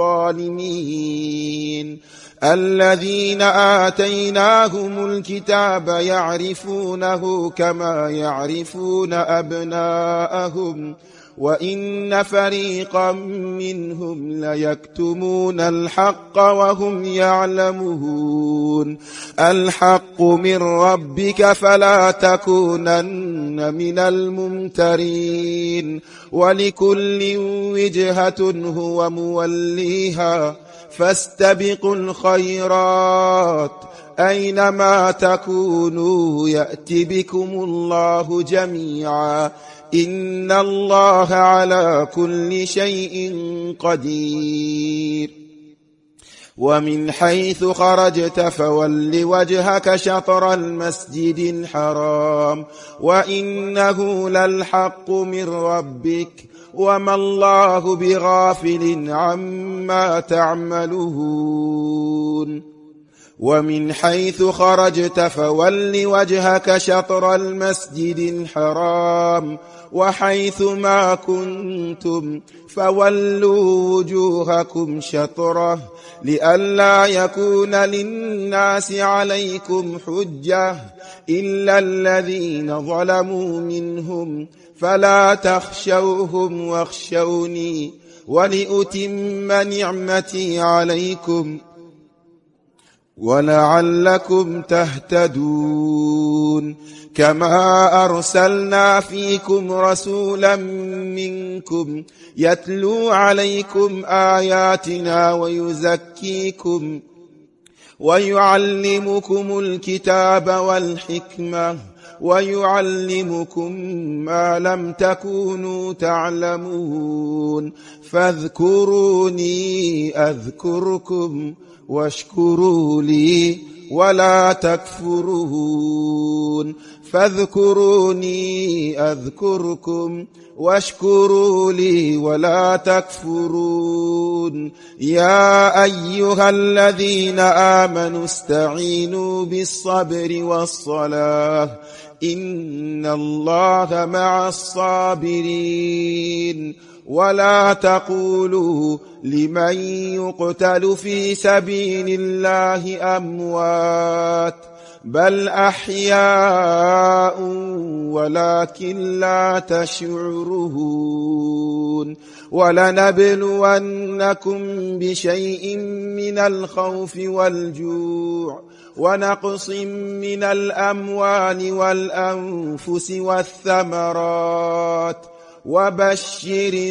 الظالمين الذين آتيناهم الكتاب يعرفونه كما يعرفون أبناءهم وإن فريقا منهم ليكتمون الحق وهم يعلمون الحق من ربك فلا تكونن من الممترين ولكل وجهة هو موليها فاستبقوا الخيرات أينما تكونوا يأتي بكم الله جميعا إن الله على كل شيء قدير ومن حيث خرجت فول وجهك شطر المسجد الحرام وإنه للحق من ربك وما الله بغافل عما تعملون ومن حيث خرجت فول وجهك شطر المسجد الحرام وحيث ما كنتم فولوا وجوهكم شطره لئلا يكون للناس عليكم حجة إلا الذين ظلموا منهم فلا تخشوهم واخشوني ولأتم نعمتي عليكم ولعلكم تهتدون كما أرسلنا فيكم رسولا منكم يتلو عليكم آياتنا ويزكيكم ويعلمكم الكتاب والحكمة ويعلمكم ما لم تكونوا تعلمون فاذكروني أذكركم واشكروا لي ولا تكفرون فاذكروني أذكركم واشكروا لي ولا تكفرون يا أيها الذين آمنوا استعينوا بالصبر والصلاة إن الله مع الصابرين ولا تقولوا لمن يقتل في سبيل الله أموات بل أحياء ولكن لا تشعرون ولنبلونكم بشيء من الخوف والجوع ونقص من الأموال والأنفس والثمرات وبشر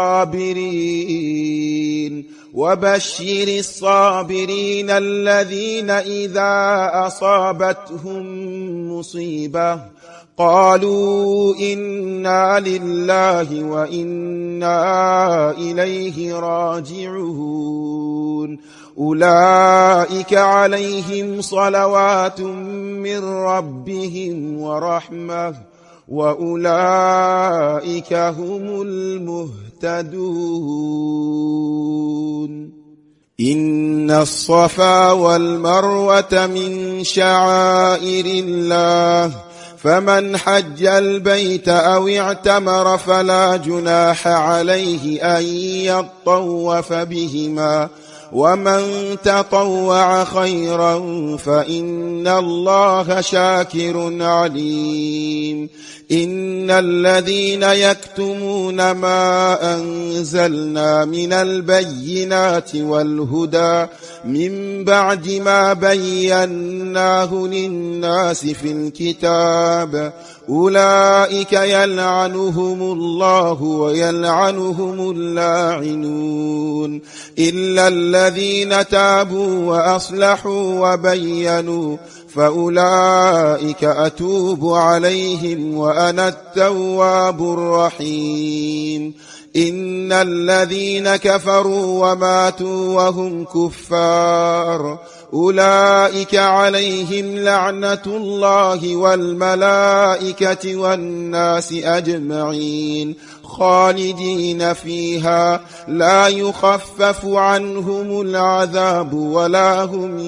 الصابرين الذين إذا أصابتهم مصيبة قالوا إنا لله وإنا إليه راجعون أولئك عليهم صلوات من ربهم ورحمة وأولئك هم المهتدون إن الصفا والمروة من شعائر الله فمن حج البيت أو اعتمر فلا جناح عليه أن يطوف بهما ومن تطوع خيرا فإن الله شاكر عليم إن الذين يكتمون ما أنزلنا من البينات والهدى من بعد ما بيناه للناس في الكتاب أولئك يلعنهم الله ويلعنهم اللاعنون إلا الذين تابوا وأصلحوا وبينوا فأولئك أتوب عليهم وأنا التواب الرحيم إن الذين كفروا وماتوا وهم كفار أولئك عليهم لعنة الله والملائكة والناس أجمعين خالدين فيها لا يخفف عنهم العذاب ولا هم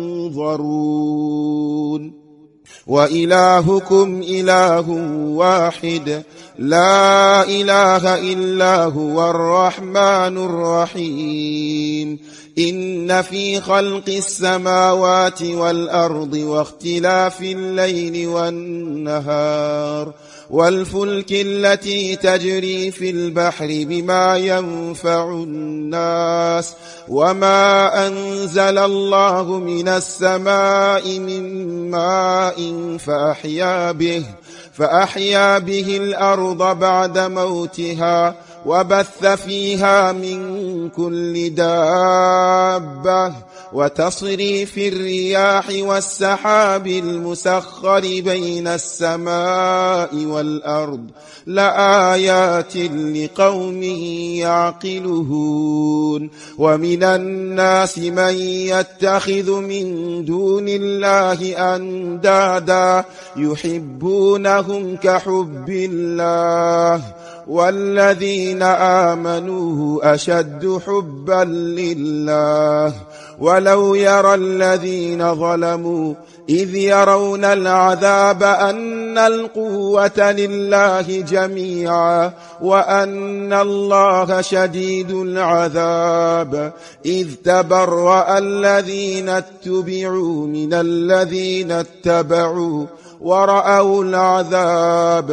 ينظرون وإلهكم إله واحد لا إله إلا هو الرحمن الرحيم إن في خلق السماوات والأرض واختلاف الليل والنهار والفلك التي تجري في البحر بما ينفع الناس وما أنزل الله من السماء من ماء فأحيا به الأرض بعد موتها وبث فيها من كل دابة وتصريف الرياح والسحاب المسخر بين السماء والأرض لآيات لقوم يعقلون ومن الناس من يتخذ من دون الله أندادا يحبونهم كحب الله والذين آمنوا أشد حبا لله ولو يرى الذين ظلموا إذ يرون العذاب أن القوة لله جميعا وأن الله شديد العذاب إذ تبرأ الذين اتبعوا من الذين اتبعوا ورأوا العذاب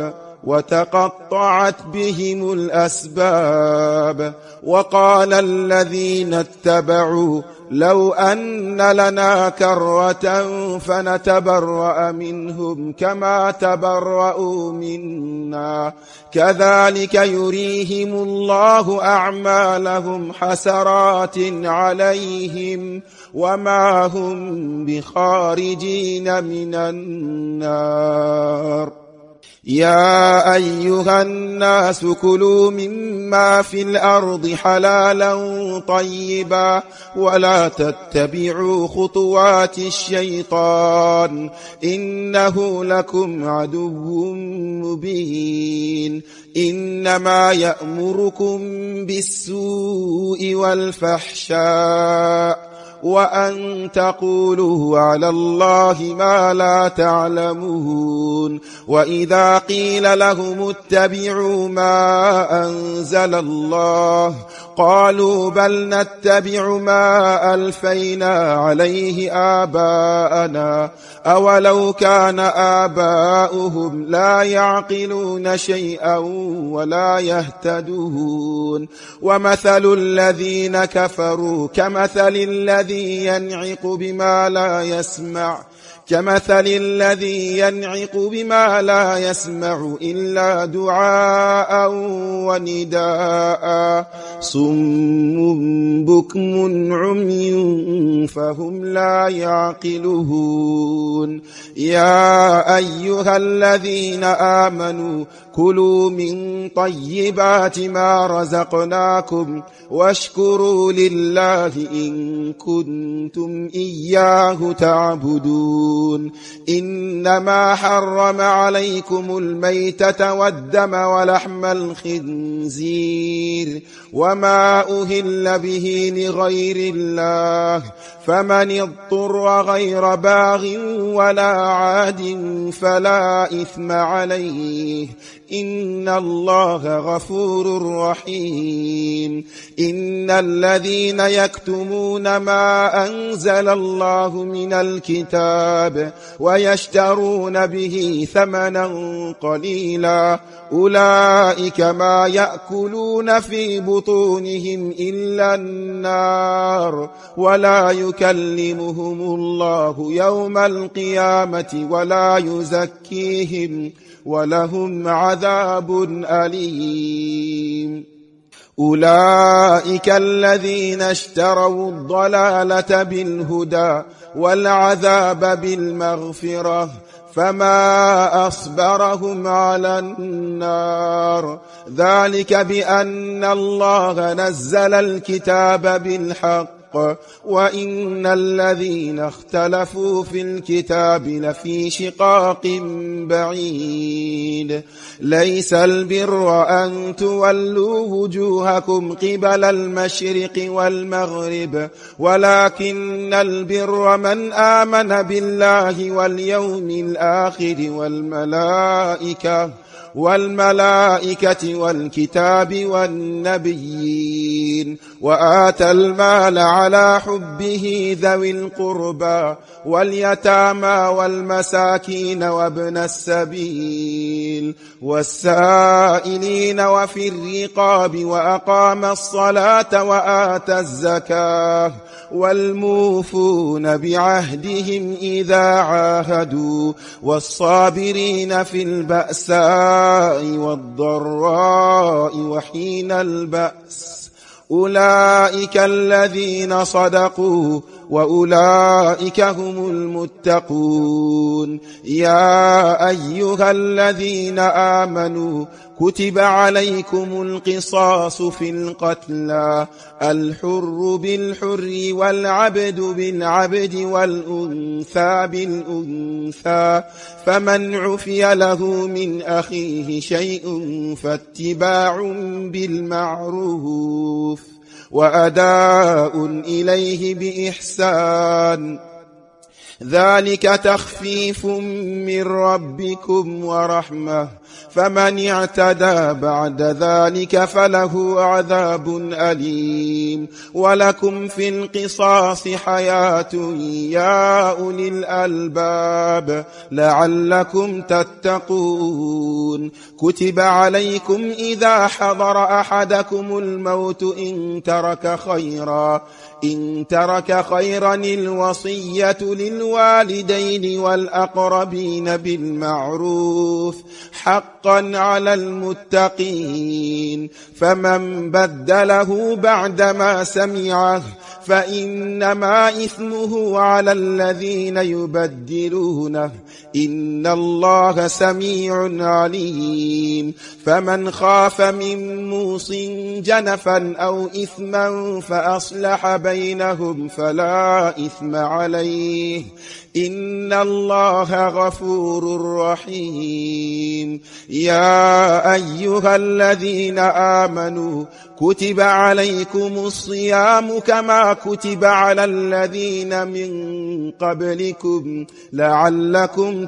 وتقطعت بهم الأسباب. وقال الذين اتبعوا لو أن لنا كرة فنتبرأ منهم كما تبرأوا منا كذلك يريهم الله أعمالهم حسرات عليهم وما هم بخارجين من النار. يا أيها الناس كلوا مما في الأرض حلالا طيبا ولا تتبعوا خطوات الشيطان إنه لكم عدو مبين. إنما يأمركم بالسوء والفحشاء وأن تقولوا على الله ما لا تعلمون. وإذا قيل لهم اتبعوا ما أنزل الله قالوا بل نتبع ما ألفينا عليه آباءنا أولو كان آباؤهم لا يعقلون شيئا ولا يهتدون. ومثل الذين كفروا كمثل الذي ينعق بما لا يسمع إلا دعاء ونداء صم بكم عمي فهم لا يعقلون. يا أيها الذين آمنوا كلوا من طيبات ما رزقناكم واشكروا لله إن كنتم إياه تعبدون. إنما حرم عليكم الميتة والدم ولحم الخنزير وما أهل به لغير الله فمن اضطر غير باغ ولا عاد فلا إثم عليه إن الله غفور رحيم. إن الذين يكتمون ما أنزل الله من الكتاب ويشترون به ثمنا قليلا أولئك ما يأكلون في بطونهم إلا النار ولا يكلمهم الله يوم القيامة ولا يزكيهم ولهم عذاب أليم. أولئك الذين اشتروا الضلالة بالهدى والعذاب بالمغفرة فما أصبرهم على النار ذلك بأن الله نزل الكتاب بالحق وإن الذين اختلفوا في الكتاب لفي شقاق بعيد. ليس البر أن تولوا وجوهكم قبل المشرق والمغرب ولكن البر من آمن بالله واليوم الآخر والملائكة والكتاب والنبيين وآتى المال على حبه ذوي القربى واليتامى والمساكين وابن السبيل والسائلين وفي الرقاب وأقام الصلاة وآتى الزكاة والموفون بعهدهم إذا عاهدوا والصابرين في البأساء والضراء وحين البأس أولئك الذين صدقوا وأولئك هم المتقون. يا أيها الذين آمنوا كتب عليكم القصاص في القتلى الحر بالحر والعبد بالعبد والأنثى بالأنثى فمن عفي له من أخيه شيء فاتباع بالمعروف وأداء إليه بإحسان ذلك تخفيف من ربكم ورحمة فمن اعتدى بعد ذلك فله عذاب أليم. ولكم في القصاص حياة يا أولي الألباب لعلكم تتقون. كتب عليكم إذا حضر أحدكم الموت إن ترك خيرا الوصية للوالدين والأقربين بالمعروف حقا على المتقين. فمن بدله بعدما سمعه فإنما إثمه على الذين يبدلونه إن الله سميع عليم. فمن خاف من موص جنفا أو إثما فأصلح بينهم فلا إثم عليه إن الله غفور رحيم. يا أيها الذين آمنوا كتب عليكم الصيام كما كتب على الذين من قبلكم لعلكم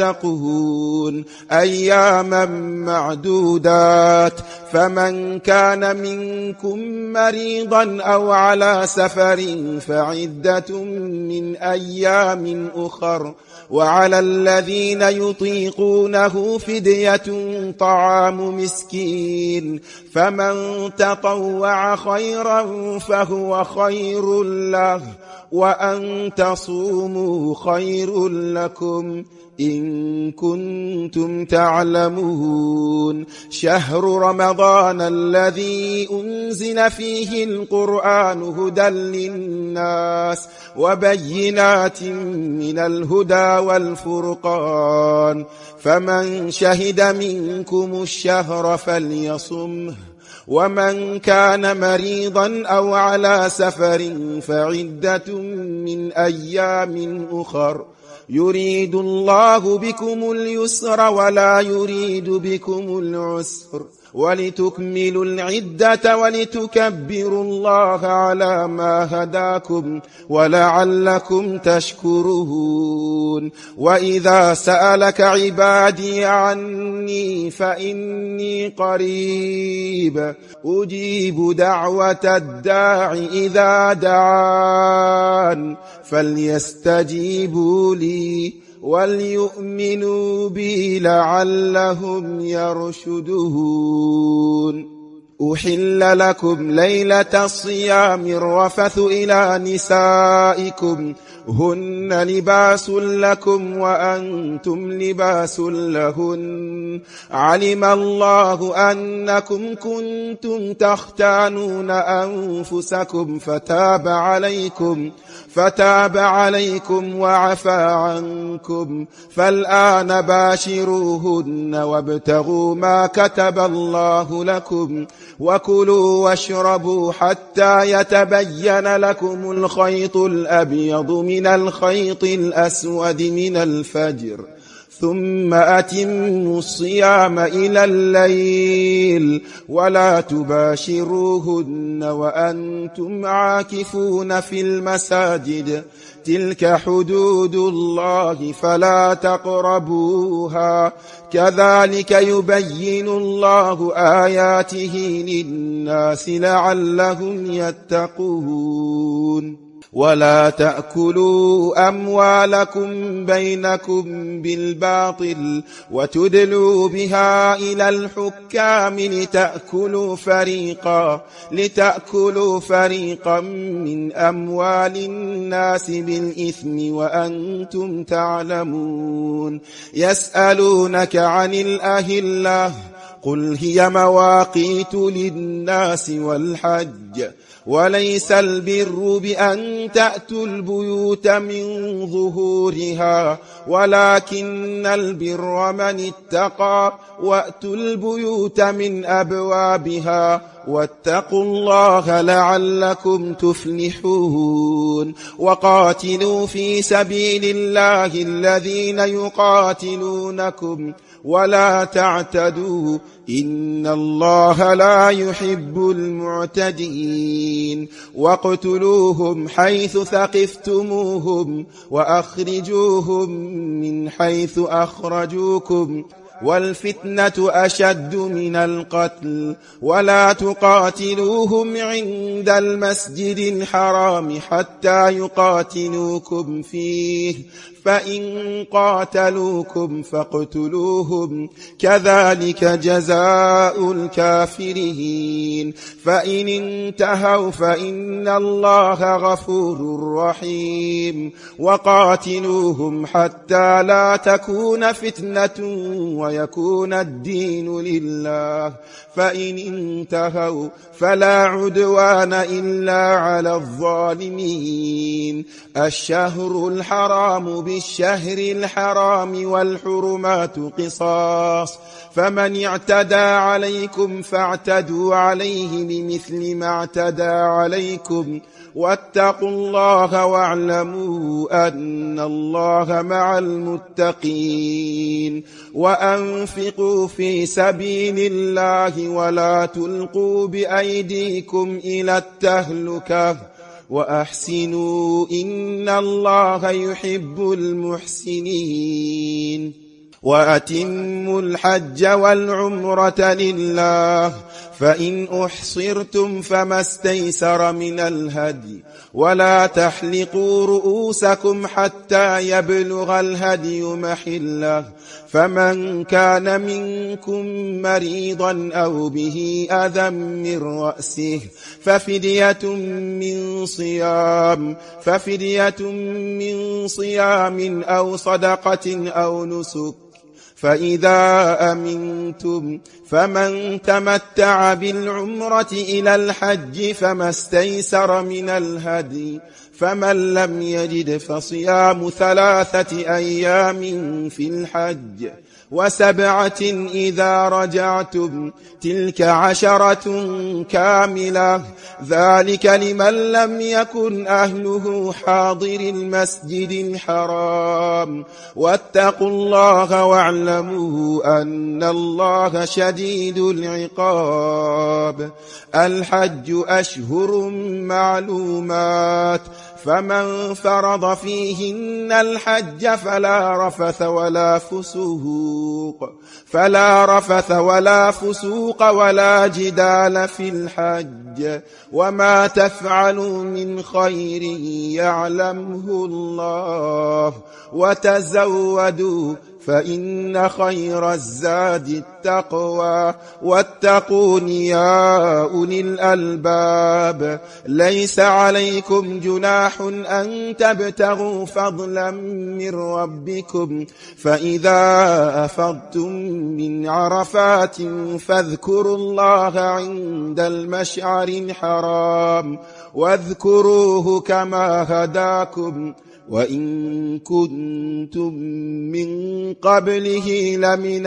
تتقون أياما معدودات. فمن كان منكم مريضا أو على سفر فعدة من أيام أخر. وعلى الذين يطيقونه فدية طعام مسكين فمن تطوع خيرا فهو خير له وأن تصوموا خير لكم إن كنتم تعلمون. شهر رمضان الذي أنزل فيه القرآن هدى للناس وبينات من الهدى والفرقان فمن شهد منكم الشهر فليصمه ومن كان مريضا أو على سفر فعدة من أيام أخر يريد الله بكم اليسر ولا يريد بكم العسر ولتكملوا العدة ولتكبروا الله على ما هداكم ولعلكم تشكرون. وإذا سألك عبادي عني فإني قريب أجيب دعوة الداع إذا دعان فليستجيبوا لي وليؤمنوا بي لعلهم يرشدون. أحل لكم ليلة الصيام الرفث إلى نسائكم هن لباس لكم وأنتم لباس لهن علم الله أنكم كنتم تختانون أنفسكم فتاب عليكم وعفى عنكم فالآن باشروهن وابتغوا ما كتب الله لكم وكلوا واشربوا حتى يتبين لكم الخيط الأبيض من الخيط الأسود من الفجر ثم أتموا الصيام إلى الليل ولا تباشروهن وأنتم عاكفون في المساجد تلك حدود الله فلا تقربوها كذلك يبين الله آياته للناس لعلهم يتقون. ولا تأكلوا أموالكم بينكم بالباطل وتدلوا بها إلى الحكام لتأكلوا فريقا من أموال الناس بالإثم وأنتم تعلمون. يسألونك عن الأهلة قل هي مواقيت للناس والحج وليس البر بأن تأتوا البيوت من ظهورها ولكن البر من اتقى وأتوا البيوت من أبوابها واتقوا الله لعلكم تفلحون. وقاتلوا في سبيل الله الذين يقاتلونكم ولا تعتدوا إن الله لا يحب المعتدين. واقتلوهم حيث ثقفتموهم وأخرجوهم من حيث أخرجوكم والفتنة أشد من القتل ولا تقاتلوهم عند المسجد الحرام حتى يقاتلوكم فيه فإن قاتلوكم فاقتلوهم كذلك جزاء الكافرين فإن انتهوا فإن الله غفور رحيم وقاتلوهم حتى لا تكون فتنة ويكون الدين لله فإن انتهوا فلا عدوان إلا على الظالمين الشهر الحرام بالشهر الحرام والحرمات قصاص فمن اعتدى عليكم فاعتدوا عليه بمثل ما اعتدى عليكم واتقوا الله واعلموا أن الله مع المتقين وأنفقوا في سبيل الله ولا تلقوا بأيديكم إلى التهلكة وأحسنوا إن الله يحب المحسنين وأتموا الحج والعمرة لله فإن أحصرتم فما استيسر من الهدي ولا تحلقوا رؤوسكم حتى يبلغ الهدي محله فمن كان منكم مريضا أو به أذى من رأسه ففدية من صيام أو صدقة أو نسك فإذا أمنتم فمن تمتع بالعمرة إلى الحج فما استيسر من الهدي فمن لم يجد فصيام 3 أيام في الحج و7 إذا رجعتم تلك 10 كاملة ذلك لمن لم يكن أهله حاضر المسجد الحرام واتقوا الله واعلموا أن الله شديد العقاب الحج أشهر معلومات فمن فرض فيهن الحج فلا رفث ولا فسوق ولا جدال في الحج وما تفعلوا من خير يعلمه الله وتزودوا فإن خير الزاد التقوى واتقون يا أولي الألباب ليس عليكم جناح أن تبتغوا فضلا من ربكم فإذا أفضتم من عرفات فاذكروا الله عند المشعر الحرام واذكروه كما هداكم وإن كنتم من قبله لمن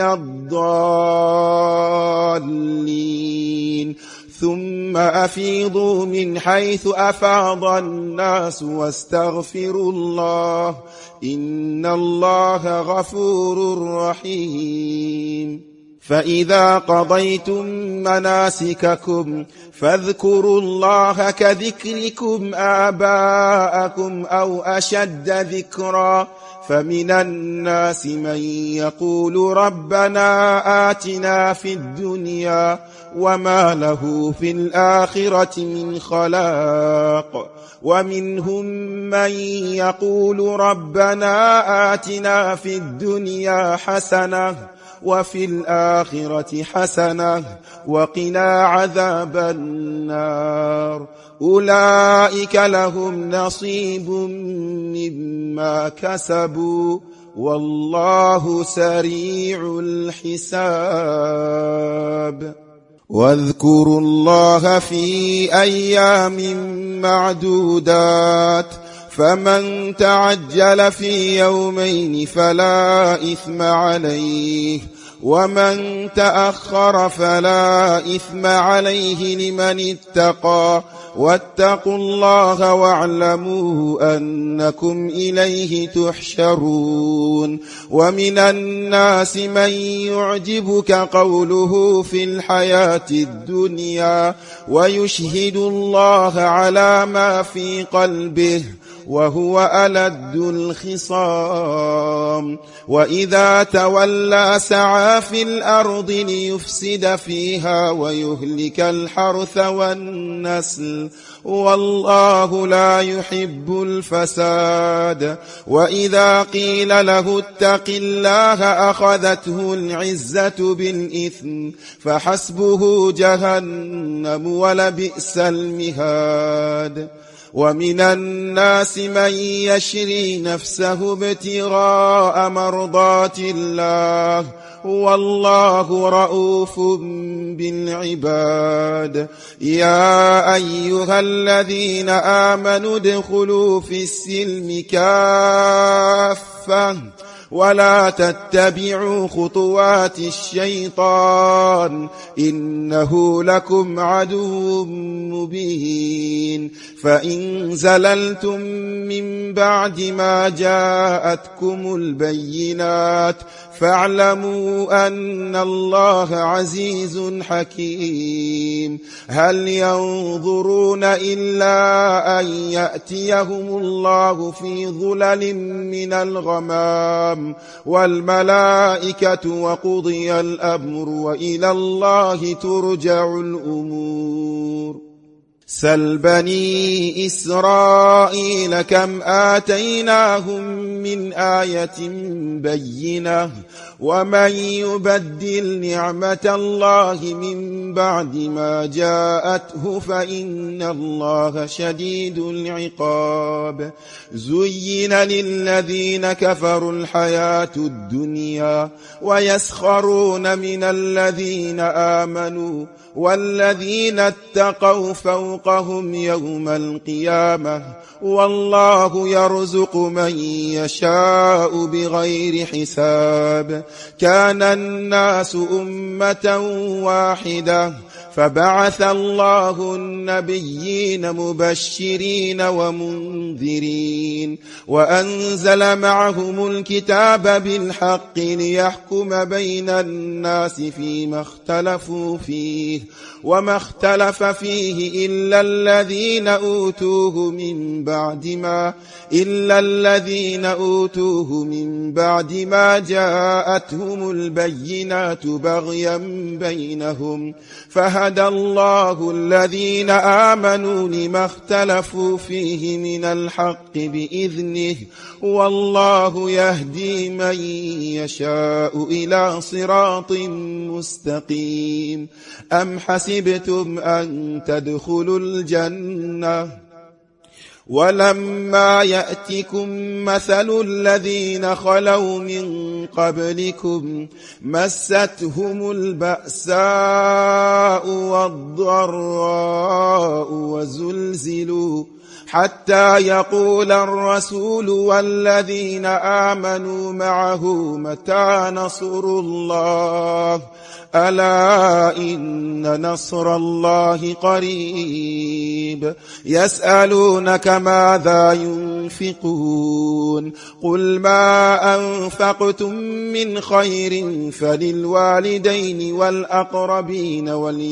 الضالين ثم أفيضوا من حيث أفاض الناس واستغفروا الله إن الله غفور رحيم فإذا قضيتم مناسككم فاذكروا الله كذكركم آباءكم أو أشد ذكرا فمن الناس من يقول ربنا آتنا في الدنيا وما له في الآخرة من خلاق ومنهم من يقول ربنا آتنا في الدنيا حسنة وفي الآخرة حسنة وقنا عذاب النار أولئك لهم نصيب مما كسبوا والله سريع الحساب واذكروا الله في أيام معدودات فمن تعجل في يومين فلا إثم عليه ومن تأخر فلا إثم عليه لمن اتقى واتقوا الله واعلموا أنكم إليه تحشرون ومن الناس من يعجبك قوله في الحياة الدنيا ويشهد الله على ما في قلبه وهو ألد الخصام وإذا تولى سعى في الأرض ليفسد فيها ويهلك الحرث والنسل والله لا يحب الفساد وإذا قيل له اتق الله أخذته العزة بالإثم فحسبه جهنم ولبئس المهاد ومن الناس من يشري نفسه ابتغاء مرضات الله والله رؤوف بالعباد يا أيها الذين آمنوا ادخلوا في السلم كافة ولا تتبعوا خطوات الشيطان إنه لكم عدو مبين فإن زللتم من بعد ما جاءتكم البينات فاعلموا أن الله عزيز حكيم هل ينظرون إلا أن يأتيهم الله في ظلل من الغمام والملائكة وقضي الأمر وإلى الله ترجع الأمور سل بني إسرائيل كم آتيناهم من آية بينة ومن يبدل نعمة الله من بعد ما جاءته فإن الله شديد العقاب زين للذين كفروا الحياة الدنيا ويسخرون من الذين آمنوا والذين اتقوا فوقهم يوم القيامة والله يرزق من يشاء بغير حساب كان الناس أمة واحدة فبعث الله النبيين مبشرين ومنذرين وأنزل معهم الكتاب بالحق ليحكم بين الناس فيما اختلفوا فيه وما اختلف فيه إلا الذين أوتوه من بعد ما جاءتهم البينات بغيا بينهم فهدى الله الذين آمنوا لما اختلفوا فيه من الحق بإذنه والله يهدي من يشاء إلى صراط مستقيم أم حسبتم أن تدخلوا الجنة ولما يأتكم مثل الذين خلوا من قبلكم مستهم البأساء والضراء وزلزلوا حتى يقول الرسول والذين آمنوا معه متى نصر الله ألا إن نصر الله قريب يسألونك ماذا ينفقون قل ما أنفقتم من خير فللوالدين والأقربين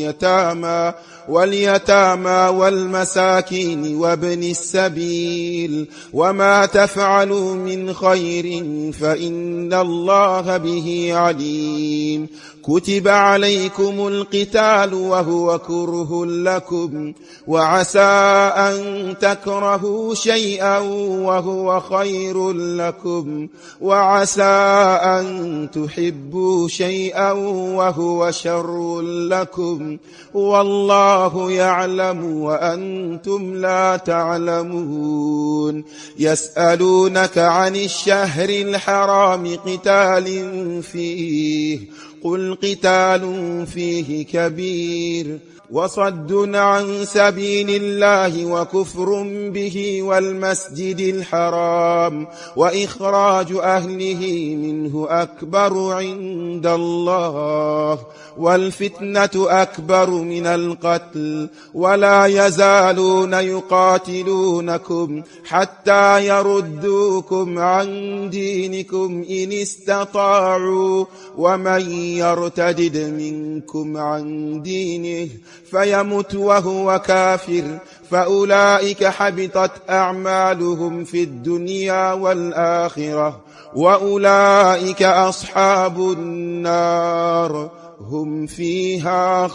واليتامى والمساكين وابن السبيل وما تفعلوا من خير فإن الله به عليم كتب عليكم القتال وهو كره لكم وعسى أن تكرهوا شيئا وهو خير لكم وعسى أن تحبوا شيئا وهو شر لكم والله يعلم وأنتم لا تعلمون يسألونك عن الشهر الحرام قتال فيه قل قتال فيه كبير وصد عن سبيل الله وكفر به والمسجد الحرام وإخراج أهله منه أكبر عند الله والفتنة أكبر من القتل ولا يزالون يقاتلونكم حتى يردوكم عن دينكم إن استطاعوا ومن يرتدد منكم عن دينه فيمت وهو كافر فأولئك حبطت أعمالهم في الدنيا والآخرة وأولئك أصحاب النار هم فيها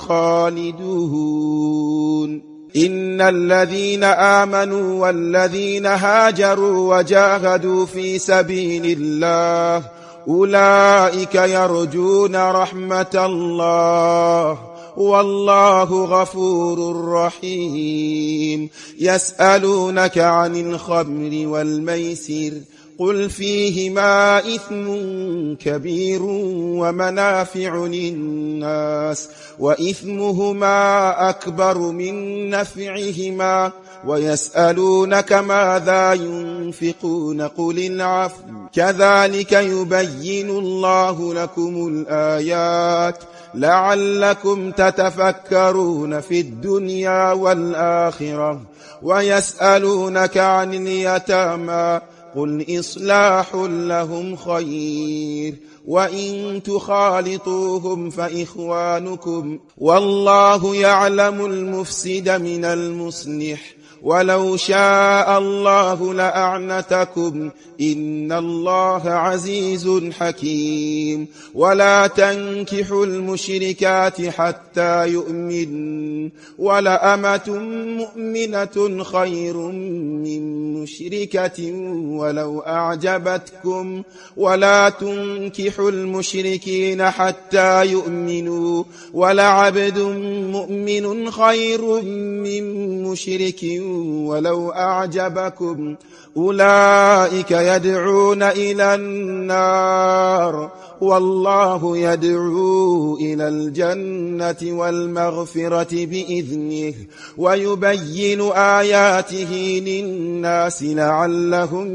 خالدون. إن الذين آمنوا والذين هاجروا وجاهدوا في سبيل الله أولئك يرجون رحمة الله والله غفور رحيم. يسألونك عن الخمر والميسر قل فيهما إثم كبير ومنافع للناس وإثمهما أكبر من نفعهما ويسألونك ماذا ينفقون قل العفو كذلك يبين الله لكم الآيات لعلكم تتفكرون في الدنيا والآخرة. ويسألونك عن اليتامى قل إصلاح لهم خير وإن تخالطوهم فإخوانكم والله يعلم المفسد من المصلح ولو شاء الله لأعنتكم إن الله عزيز حكيم. ولا تنكحوا المشركات حتى يؤمن ولأمة مؤمنة خير من مشركة ولو أعجبتكم ولا تنكحوا المشركين حتى يؤمنوا ولعبد مؤمن خير من مشرك ولو أعجبكم أولئك يدعون إلى النار والله يدعو إلى الجنة والمغفرة بإذنه ويبين آياته للناس لعلهم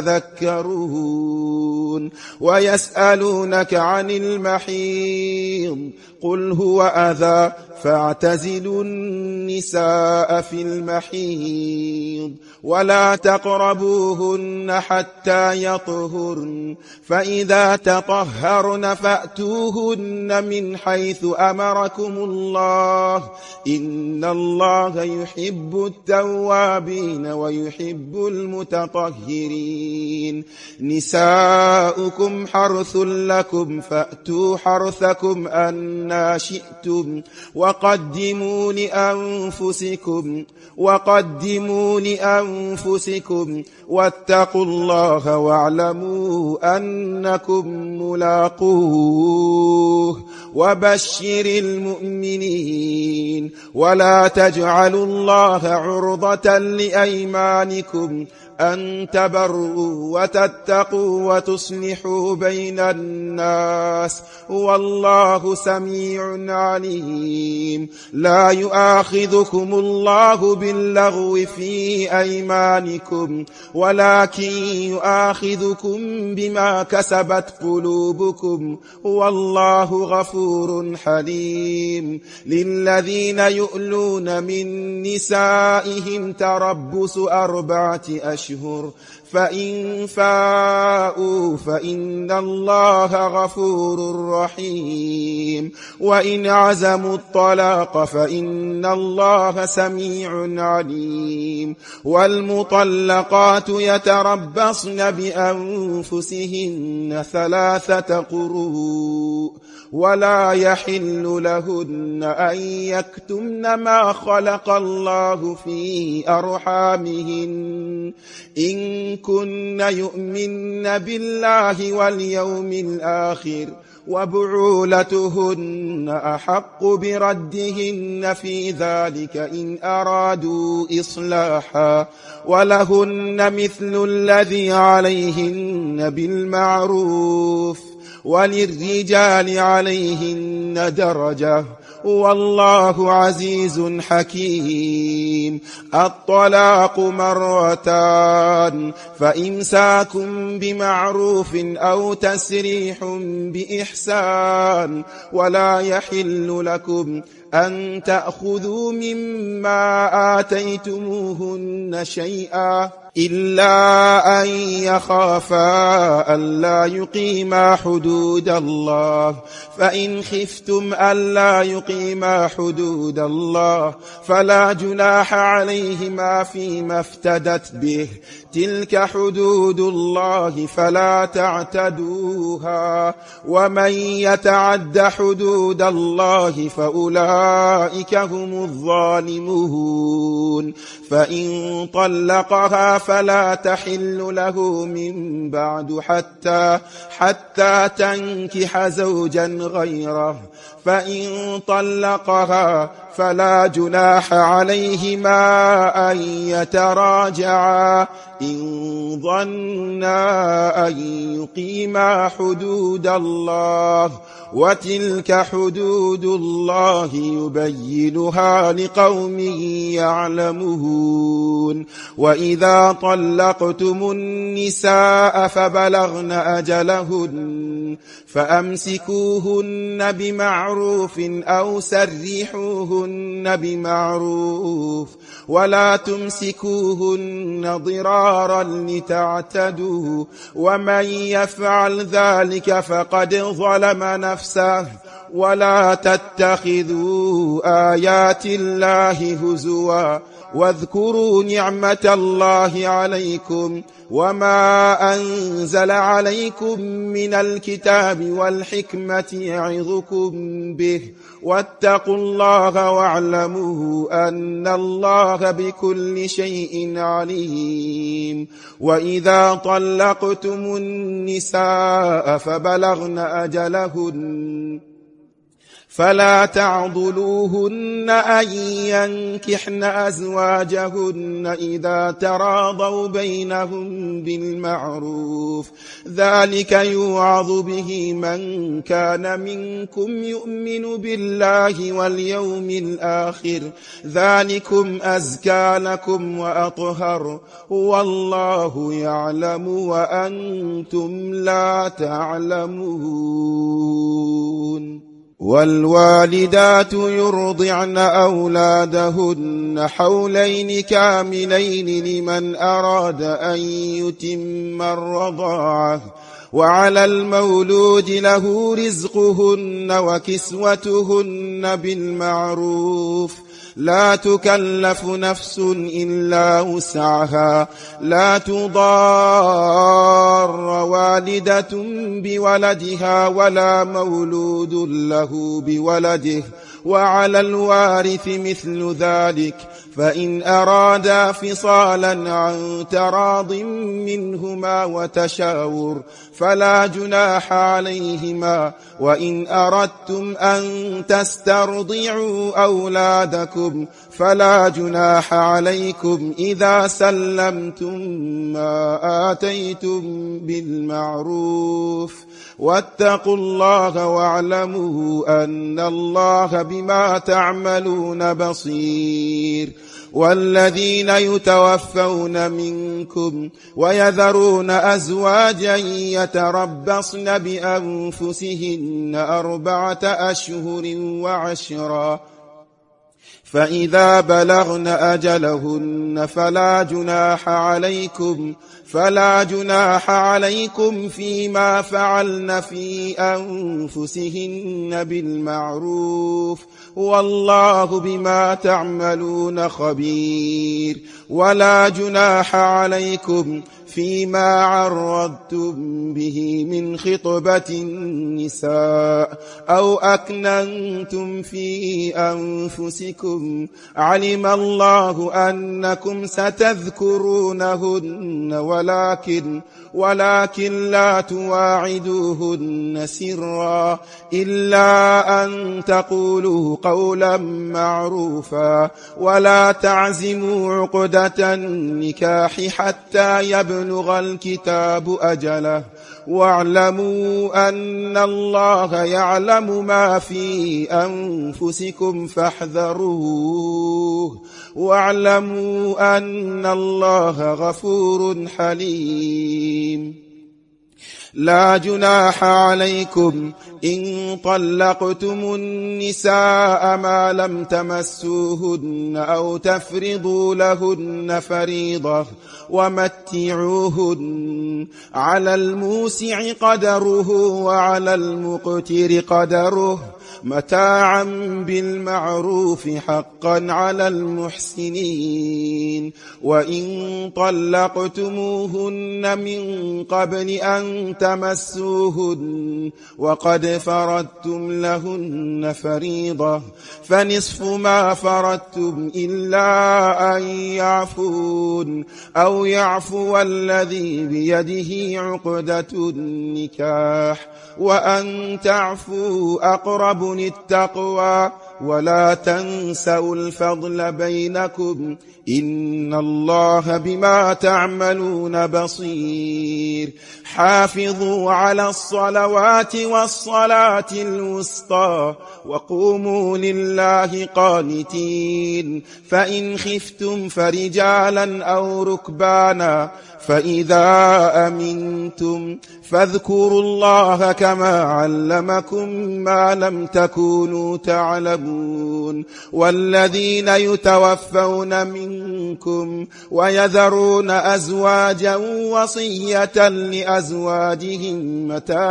يتذكرون. ويسألونك عن المحيض قل هو أذى فاعتزلوا النساء في المحيض ولا تقربوهن حتى يطهرن فإذا تطهرن فأتوهن من حيث أمركم الله إن الله يحب التوابين ويحب المتطهرين. نساؤكم حرث لكم فأتوا حرثكم أنى شئتم وقدموا لأنفسكم واتقوا الله واعلموا أنكم ملاقوه وبشر المؤمنين. ولا تجعلوا الله عرضة لأيمانكم أن تبروا وتتقوا وتصلحوا بين الناس والله سميع عليم. لا يؤاخذكم الله باللغو في أيمانكم ولكن يؤاخذكم بما كسبت قلوبكم والله غفور حليم. للذين يؤلون من نسائهم تربص 4 أشهر فإن فاءوا فإن الله غفور رحيم. وإن عزموا الطلاق فإن الله سميع عليم. والمطلقات يتربصن بأنفسهن 3 قروء ولا يحل لهن أن يكتمن ما خلق الله في أرحامهن إن كن يؤمن بالله واليوم الآخر وبعولتهن أحق بردهن في ذلك إن أرادوا إصلاحا ولهن مثل الذي عليهن بالمعروف وللرجال عليهن درجة والله عزيز حكيم. الطلاق 2 مرتان فإمساك بمعروف أو تسريح بإحسان ولا يحل لكم أن تأخذوا مما آتيتموهن شيئا إلا أن يخافا ألا يقيما حدود الله، فإن خفتم ألا يقيما حدود الله فلا جناح عليهما فيما افتدت به، تلك حدود الله فلا تعتدوها، ومن يتعد حدود الله فأولئك هم الظالمون. فإن طلقها فلا تحل له من بعد حتى تنكح زوجا غيره، فإن طلقها فلا جناح عليهما أن يتراجعا إن ظنا أن يقيما حدود الله، وتلك حدود الله يبينها لقوم يعلمون. وإذا طلقتم النساء فبلغن أجلهن فأمسكوهن بمعروف أو سرحوهن بمعروف، ولا تمسكوهن ضرارا لتعتدوا، ومن يفعل ذلك فقد ظلم نفسه. ولا تتخذوا آيات الله هزوا واذكروا نعمة الله عليكم وما أنزل عليكم من الكتاب والحكمة يعظكم به، واتقوا الله واعلموا أن الله بكل شيء عليم. وإذا طلقتم النساء فبلغن أجلهن فلا تعضلوهن أن ينكحن أزواجهن إذا تراضوا بينهم بالمعروف، ذلك يوعظ به من كان منكم يؤمن بالله واليوم الآخر، ذلكم أزكى لكم وأطهر، والله يعلم وأنتم لا تعلمون. والوالدات يرضعن أولادهن حولين كاملين لمن أراد أن يتم الرضاعة، وعلى المولود له رزقهن وكسوتهن بالمعروف، لا تكلف نفس إلا وسعها، لا تضار والدة بولدها ولا مولود له بولده، وعلى الوارث مثل ذلك، فإن أرادا فصالا عن تراض منهما وتشاور فلا جناح عليهما. وإن أردتم أن تسترضعوا أولادكم فلا جناح عليكم إذا سلمتم ما آتيتم بالمعروف، واتقوا الله واعلموا أن الله بما تعملون بصير. والذين يتوفون منكم ويذرون أزواجا يتربصن بأنفسهن 4 أشهر وعشرا، فإذا بلغن أجلهن فلا جناح عليكم فيما فعلن في أنفسهن بالمعروف، والله بما تعملون خبير. ولا جناح عليكم فيما عرضتم به من خطبة النساء أو أكننتم في أنفسكم، علم الله أنكم ستذكرونهن ولكن لا تواعدوهن سرا إلا أن تقولوا قولا معروفا، ولا تعزموا عقدة النكاح حتى يبلغ الكتاب أجله، واعلموا أن الله يعلم ما في أنفسكم فاحذروه، واعلموا أن الله غفور حليم. لا جناح عليكم إن طلقتم النساء ما لم تمسوهن أو تفرضوا لهن فريضة ومتعوهن على الموسع قدره وعلى المقتر قدره متاعا بالمعروف حقا على المحسنين. وإن طلقتموهن من قبل أن تمسوهن وقد فرضتم لهن فريضة فنصف ما فرضتم إلا أن يعفون أو يعفو الذي بيده عقدة النكاح وأن تعفوا أقرب للتقوى ولا تنسوا الفضل بينكم إن الله بما تعملون بصير. حافظوا على الصلوات والصلاة الوسطى وقوموا لله قانتين. فإن خفتم فرجالا أو ركبانا فإذا أمنتم فاذكروا الله كما علمكم ما لم تكونوا تعلمون. والذين يتوفون منكم ويذرون أزواجا وصية لأزواجهم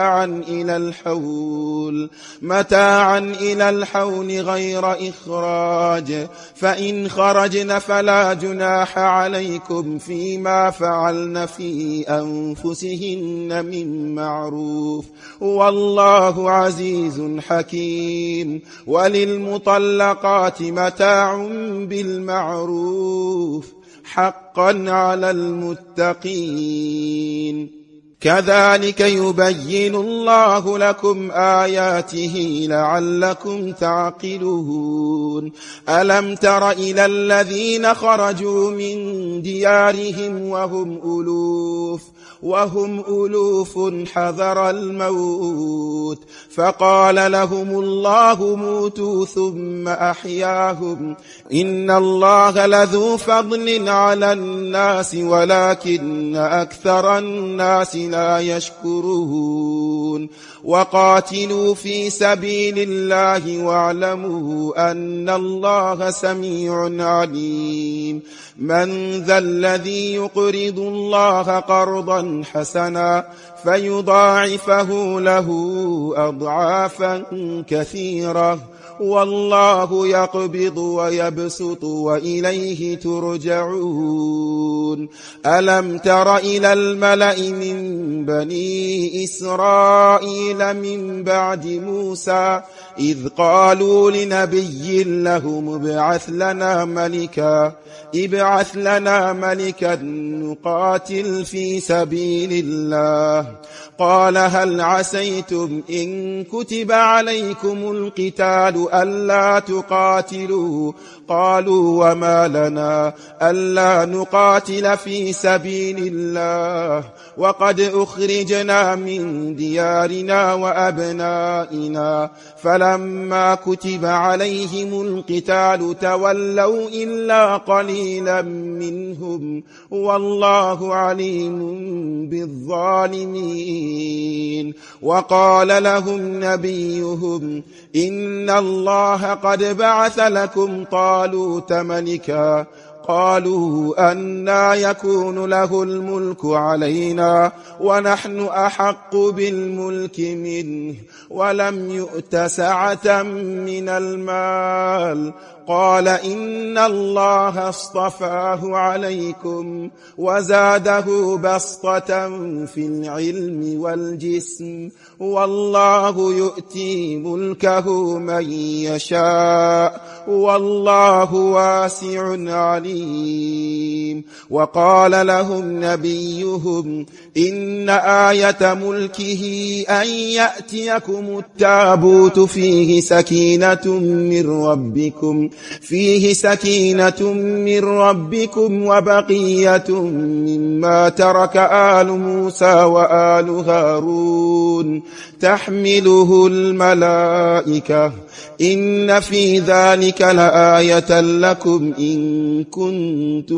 متاعا إلى الحول غير إخراج فإن خرجن فلا جناح عليكم فيما فعلن في أنفسهن من معروف والله عزيز حكيم. وللمطلقات متاع بالمعروف حقا على المتقين. كذلك يبين الله لكم آياته لعلكم تعقلون. ألم تر إلى الذين خرجوا من ديارهم وهم ألوف حذر الموت فقال لهم الله موتوا ثم أحياهم إن الله لذو فضل على الناس ولكن أكثر الناس لا يشكرون. وقاتلوا في سبيل الله واعلموا أن الله سميع عليم. من ذا الذي يقرض الله قرضا حسنا فيضاعفه له أضعافا كثيرة والله يقبض ويبسط وإليه ترجعون. ألم تر إلى الملأ من بني إسرائيل من بعد موسى إذ قالوا لنبي لهم ابعث لنا ملكا نقاتل في سبيل الله قال هل عسيتم إن كتب عليكم القتال ألا تقاتلوا قالوا وما لنا ألا نقاتل في سبيل الله وقد أخرجنا من ديارنا وأبنائنا فلما كتب عليهم القتال تولوا إلا قليلا منهم والله عليم بالظالمين. وقال لهم نبيهم إن الله قد بعث لكم طالوت ملكا قالوا أنى يكون له الملك علينا ونحن أحق بالملك منه ولم يؤت سعة من المال قال إن الله اصطفاه عليكم وزاده بسطة في العلم والجسم والله يؤتي ملكه من يشاء والله واسع عليم. وقال لهم نبيهم إن آية ملكه أن يأتيكم التابوت فيه سكينة من ربكم وبقية مما ترك آل موسى وآل هارون تحمله الملائكة إن في ذلك لآية لكم إن كنتم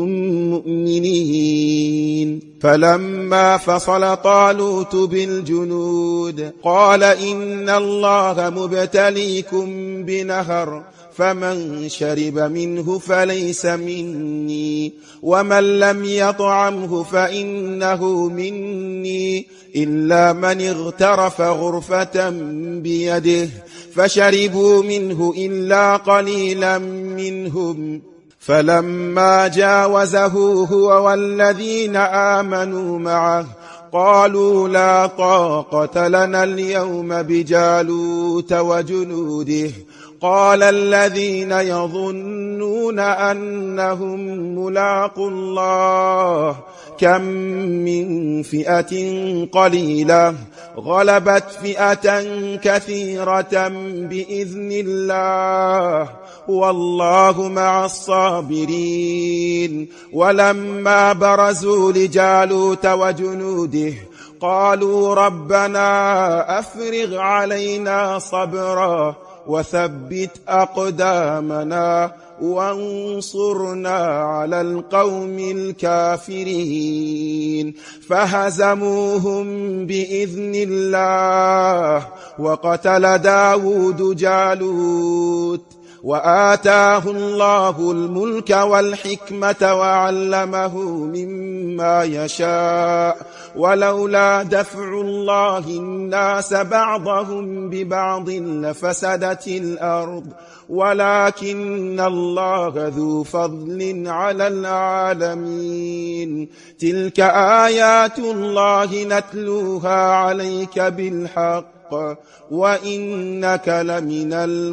مؤمنين. فلما فصل طالوت بالجنود قال إن الله مبتليكم بنهر فمن شرب منه فليس مني ومن لم يطعمه فإنه مني إلا من اغترف غرفة بيده فشربوا منه إلا قليلا منهم. فلما جاوزه هو والذين آمنوا معه قالوا لا طاقة لنا اليوم بجالوت وجنوده. قال الذين يظنون أنهم ملاقوا الله كم من فئة قليلة غلبت فئة كثيرة بإذن الله والله مع الصابرين. ولما برزوا لجالوت وجنوده قالوا ربنا أفرغ علينا صبرا وثبت أقدامنا وانصرنا على القوم الكافرين. فهزموهم بإذن الله وقتل داود جالوت وآتاه الله الملك والحكمة وعلمه مما يشاء ولولا دفع الله الناس بعضهم ببعض لفسدت الأرض ولكن الله ذو فضل على العالمين. تلك آيات الله نتلوها عليك بالحق وإنك لمن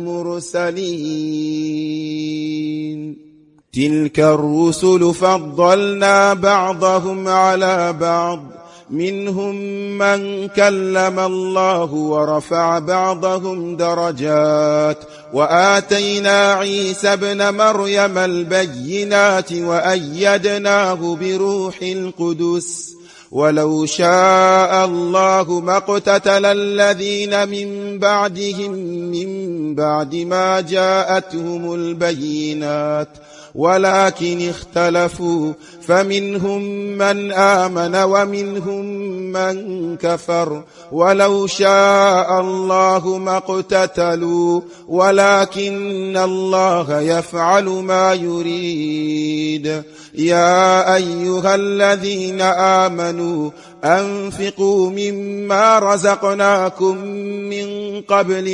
المرسلين. تلك الرسل فضلنا بعضهم على بعض منهم من كلم الله ورفع بعضهم درجات وآتينا عيسى ابن مريم البينات وأيدناه بروح القدس ولو شاء الله ما اقتتل الذين من بعدهم من بعد ما جاءتهم البينات ولكن اختلفوا فمنهم من آمن ومنهم من كفر ولو شاء الله ما اقتتلوا ولكن الله يفعل ما يريد. يا أيها الذين آمنوا أنفقوا مما رزقناكم من قبل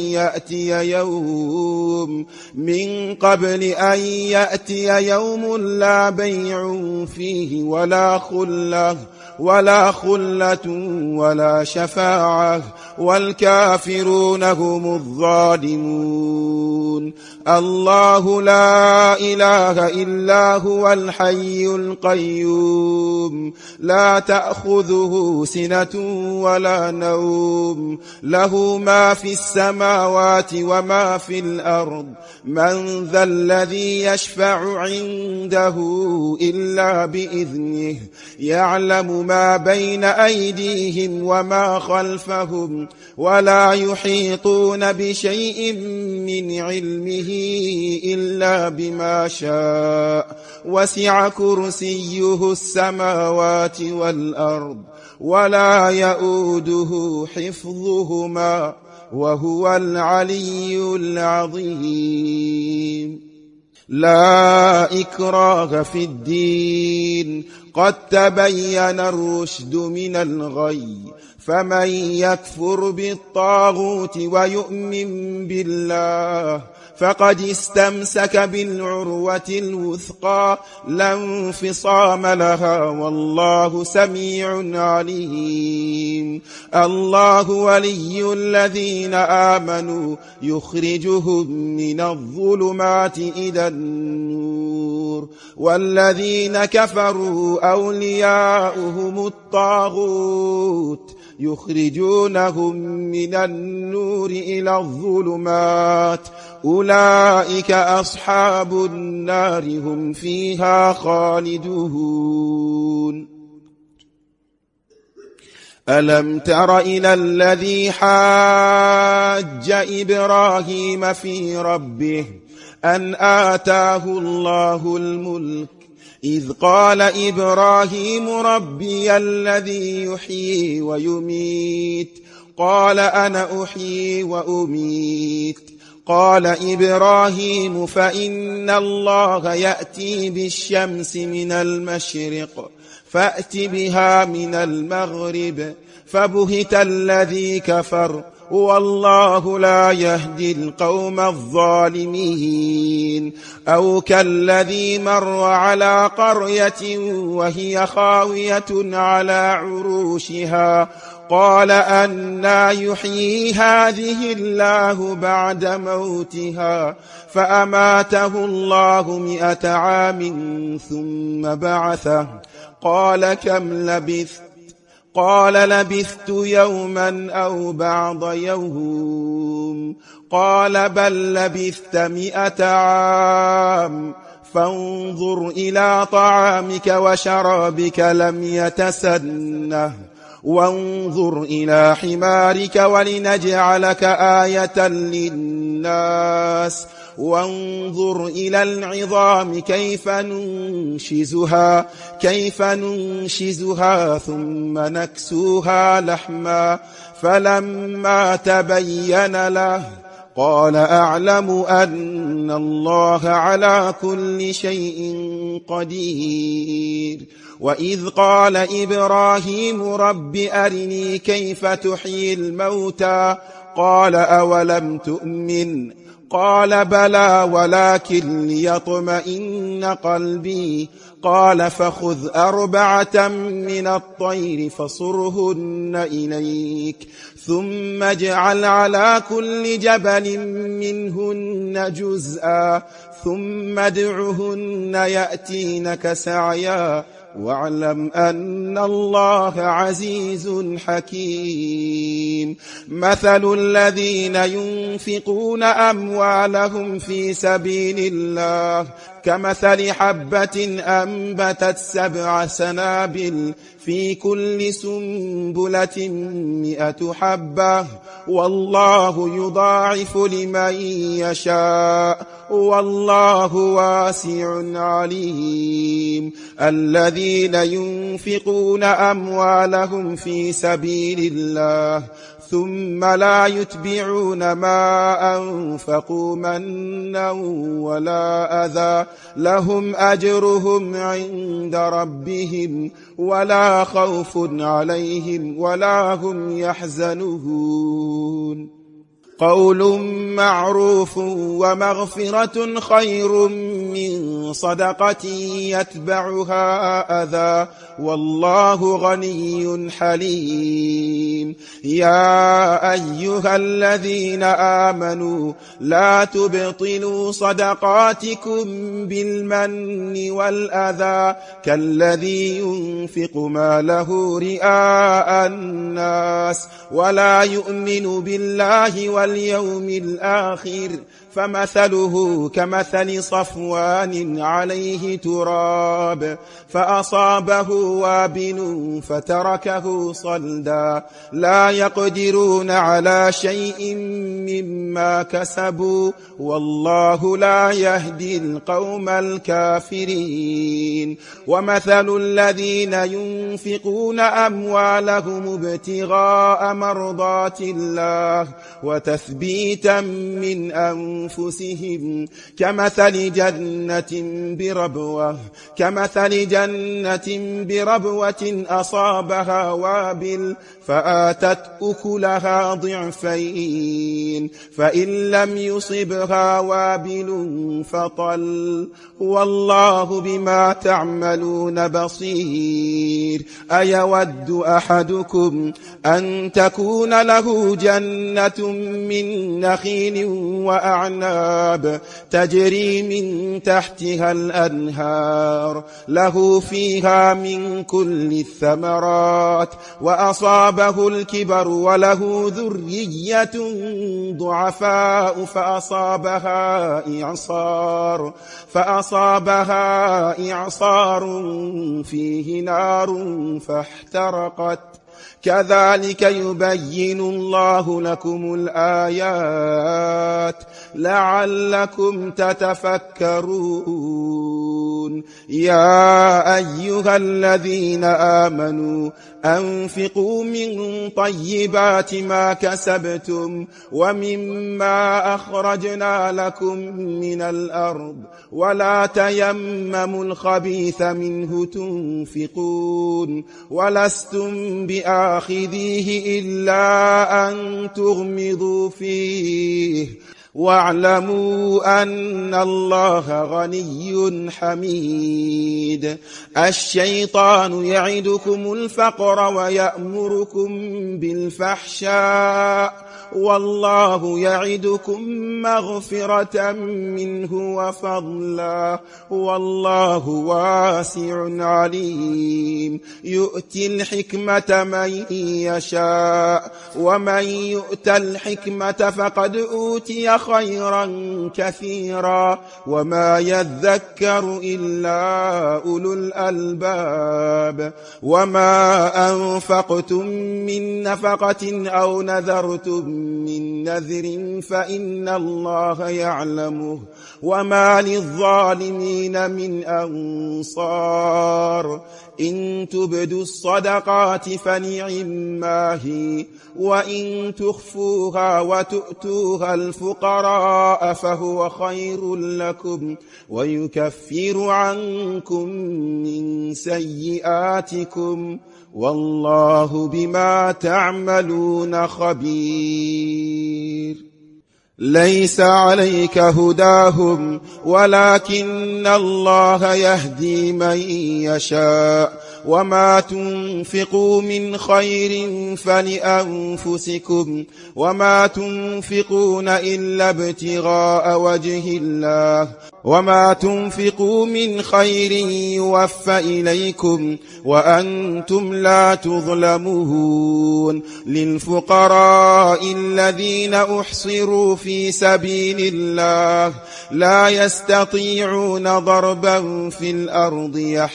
أن يأتي يوم لا بيع فيه ولا خلة ولا شفاعة والكافرون هم الظالمون. الله لا إله إلا هو الحي القيوم لا تأخذه سنة ولا نوم له ما في السماوات وما في الأرض من ذا الذي يشفع عنده إلا بإذنه يعلم ما بين أيديهم وما خلفهم ولا يحيطون بشيء من علمه إلا بما شاء وسع كرسيه السماوات والأرض ولا يؤوده حفظهما وهو العلي العظيم. لا إكراه في الدين قد تبين الرشد من الغي فمن يكفر بالطاغوت ويؤمن بالله فقد استمسك بالعروة الوثقى لا انفصام لها والله سميع عليم. الله ولي الذين آمنوا يخرجهم من الظلمات إلى النور والذين كفروا أولياؤهم الطاغوت يخرجونهم من النور إلى الظلمات أولئك أصحاب النار هم فيها خالدون. ألم تر إلى الذي حاج إبراهيم في ربه أن آتاه الله الملك إذ قال إبراهيم ربي الذي يحيي ويميت قال أنا أحيي وأميت قال إبراهيم فإن الله يأتي بالشمس من المشرق فأت بها من المغرب فبهت الذي كفر والله لا يهدي القوم الظالمين أو كالذي مر على قرية وهي خاوية على عروشها قال أنى يحيي هذه الله بعد موتها فأماته الله 100 عام ثم بعثه قال كم لبثت قال لبثت يوما أو بعض يوم قال بل لبثت 100 عام فانظر إلى طعامك وشرابك لم يتسنه وانظر إلى حمارك ولنجعلك آية للناس وانظر إلى العظام كيف ننشزها ثم نكسوها لحما فلما تبين له قال أعلم أن الله على كل شيء قدير وإذ قال إبراهيم رب أرني كيف تحيي الموتى قال أولم تؤمن قال بلى ولكن ليطمئن قلبي قال فخذ 4 من الطير فصرهن إليك ثم اجعل على كل جبل منهن جزءا ثم ادعهن يأتينك سعيا واعلم أن الله عزيز حكيم مثل الذين ينفقون أموالهم في سبيل الله كمثل حبة أنبتت 7 سنابل في كل سنبلة 100 حبة والله يضاعف لمن يشاء والله واسع عليم الذين ينفقون أموالهم في سبيل الله ثم لا يتبعون ما أنفقوا منا ولا أذى لهم أجرهم عند ربهم ولا خوف عليهم ولا هم يحزنون قول معروف ومغفرة خير من صدقة يتبعها أذى والله غني حليم يا أيها الذين آمنوا لا تبطلوا صدقاتكم بالمن والأذى كالذي ينفق ماله رئاء الناس ولا يؤمن بالله واليوم الآخر فمثله كمثل صفوان عليه تراب فأصابه وابل فتركه صلدا لا يقدرون على شيء مما كسبوا والله لا يهدي القوم الكافرين ومثل الذين ينفقون أموالهم ابتغاء مرضات الله وتثبيتا من أنفسهم كمثل جنة بربوة أصابها وابل فآتت أكلها ضعفين فإن لم يصبها وابل فطل والله بما تعملون بصير أيود أحدكم أن تكون له جنة من نخيل وأعناب تجري من تحتها الأنهار له فيها من كل الثمرات وأصابه الكبر وله ذرية ضعفاء فأصابها إعصار فيه نار فاحترقت كذلك يبين الله لكم الآيات لعلكم تتفكرون تنفقون يا أيها الذين آمنوا أنفقوا من طيبات ما كسبتم ومما أخرجنا لكم من الأرض ولا تيمموا الخبيث منه تنفقون ولستم بآخذيه إلا أن تغمضوا فيه واعلموا أن الله غني حميد الشيطان يعدكم الفقر ويأمركم بالفحشاء والله يعدكم مغفرة منه وفضلا والله واسع عليم يؤتي الحكمة من يشاء ومن يؤت الحكمة فقد أوتي خيرا كثيرا وما يذكر إلا أولو الألباب وما أنفقتم من نفقة أو نذرتم من نذر فإن الله يعلمه وما للظالمين من أنصار إن تبدوا الصدقات فنعما هي وإن تخفوها وتؤتوها الفقراء فهو خير لكم ويكفر عنكم من سيئاتكم والله بما تعملون خبير ليس عليك هداهم ولكن الله يهدي من يشاء وما تنفقوا من خير فلأنفسكم وما تنفقون إلا ابتغاء وجه الله وما تنفقوا من خير يوفى إليكم وأنتم لا تظلمون للفقراء الذين أحصروا في سبيل الله لا يستطيعون ضربا في الأرض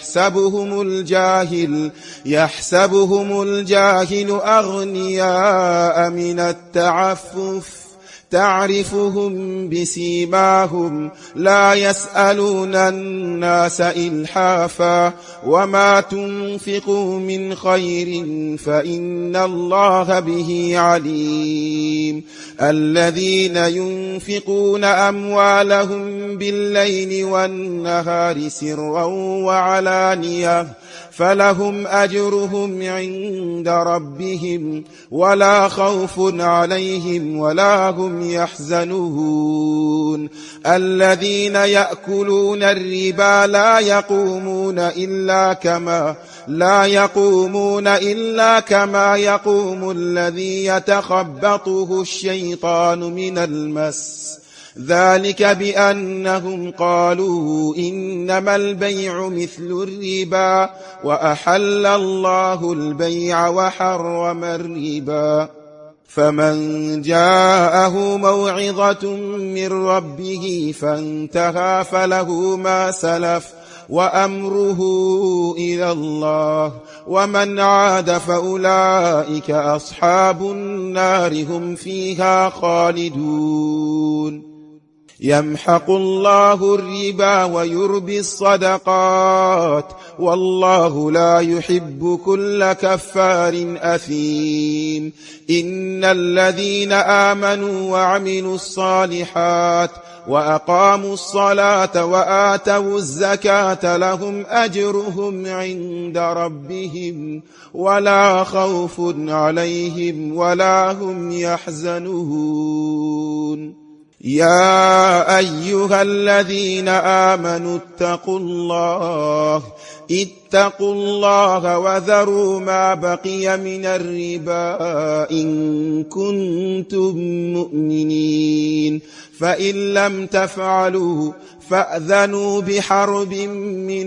يحسبهم الجاهل أغنياء من التعفف تعرفهم بسيماهم لا يسألون الناس إلحافا وما تنفقوا من خير فإن الله به عليم الذين ينفقون أموالهم بالليل والنهار سرا وعلانية فلهم أجرهم عند ربهم ولا خوف عليهم ولا هم يحزنون الذين يأكلون الربا لا يقومون إلا كما يقوم الذي يتخبطه الشيطان من المس ذلك بأنهم قالوا إنما البيع مثل الربا وأحل الله البيع وحرم الربا فمن جاءه موعظة من ربه فانتهى فله ما سلف وأمره إلى الله ومن عاد فأولئك أصحاب النار هم فيها خالدون يمحق الله الربا ويربي الصدقات والله لا يحب كل كفار أثيم إن الذين آمنوا وعملوا الصالحات وأقاموا الصلاة وآتوا الزكاة لهم أجرهم عند ربهم ولا خوف عليهم ولا هم يحزنون يا أيها الذين آمنوا اتقوا الله وذروا ما بقي من الربا إن كنتم مؤمنين فإن لم تفعلوا فأذنوا بحرب من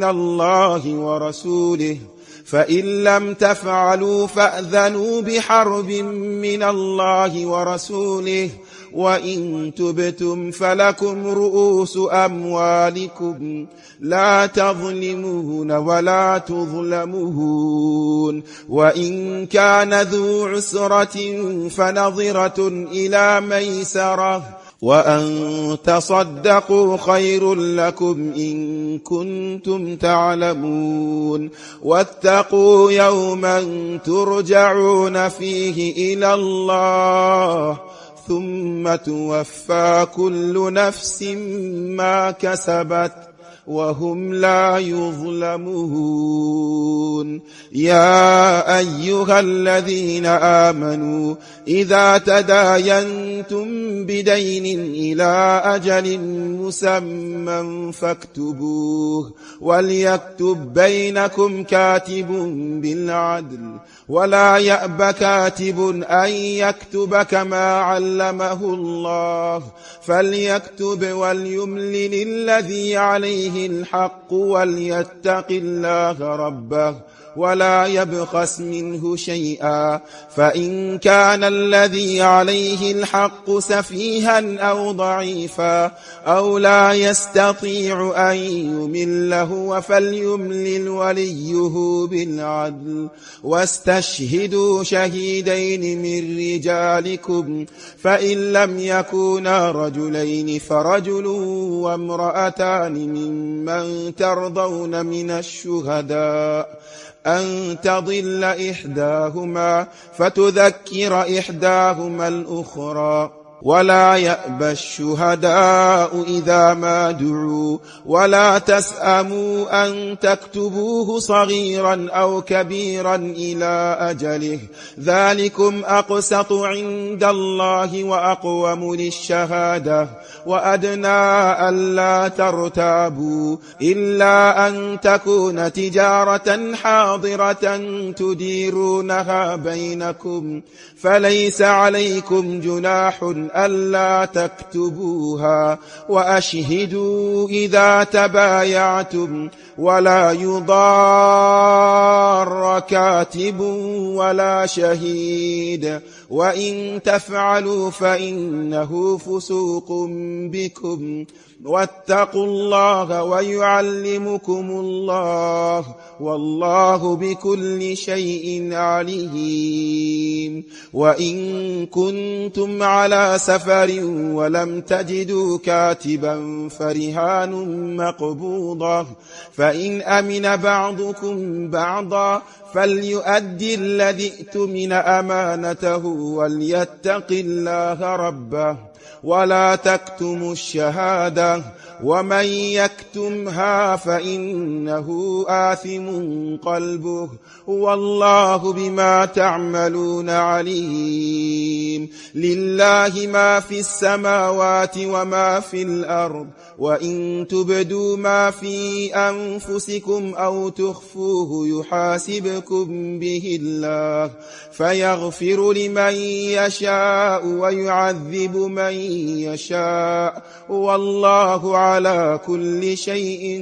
الله ورسوله وإن تبتم فلكم رؤوس أموالكم لا تظلمون ولا تظلمون وإن كان ذو عسرة فنظرة إلى ميسرة وأن تصدقوا خير لكم إن كنتم تعلمون واتقوا يوما ترجعون فيه إلى الله ثم توفى كل نفس ما كسبت وهم لا يظلمون يا أيها الذين آمنوا إذا تداينتم بدين إلى أجل مسمى فاكتبوه وليكتب بينكم كاتب بالعدل ولا يأب كاتب أن يكتب كما علمه الله فليكتب وليملل الذي عليه الحق وليتق الله ربه ولا يبخس منه شيئا فإن كان الذي عليه الحق سفيها أو ضعيفا أو لا يستطيع أن يمله فليملل وليه بالعدل واستشهدوا شهيدين من رجالكم فإن لم يكونا رجلين فرجل وامرأتان ممن ترضون من الشهداء أن تضل إحداهما فتذكر إحداهما الأخرى ولا يأبى الشهداء إذا ما دعوا ولا تسأموا أن تكتبوه صغيرا أو كبيرا إلى أجله ذلكم أقسط عند الله وأقوم للشهادة وأدنى ألا ترتابوا إلا أن تكون تجارة حاضرة تديرونها بينكم فليس عليكم جناح ألا تكتبوها وأشهدوا إذا تبايعتم ولا يضار كاتب ولا شهيد وإن تفعلوا فإنه فسوق بكم واتقوا الله ويعلمكم الله والله بكل شيء عليم وإن كنتم على سفر ولم تجدوا كاتبا فرهان مقبوضة فإن أمن بعضكم بعضا فليؤدي الذي ائتمن أمانته وليتق الله ربه ولا تكتموا الشهادة ومن يكتمها فإنه آثم قلبه والله بما تعملون عليم لله ما في السماوات وما في الأرض وإن تبدوا ما في أنفسكم أو تخفوه يحاسبكم به الله فيغفر لمن يشاء ويعذب من يشاء والله على كل شيء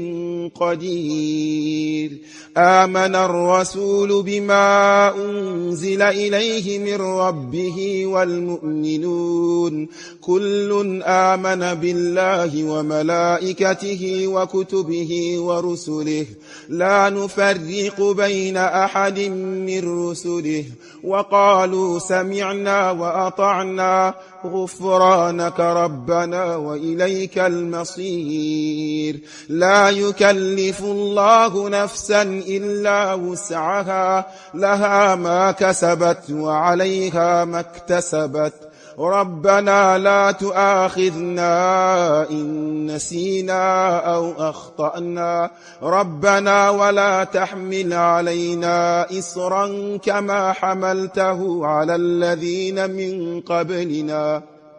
قدير آمن الرسول بما أنزل إليه من ربه والمؤمنون كل آمن بالله وملائكته وكتبه ورسله لا نفرق بين أحد من رسله وقالوا سمعنا وأطعنا غفرانك ربنا وإليك المصير لا يكلف الله نفسا إلا وسعها لها ما كسبت وعليها ما اكتسبت ربنا لا تؤاخذنا إن نسينا أو أخطأنا ربنا ولا تحمل علينا إصرا كما حملته على الذين من قبلنا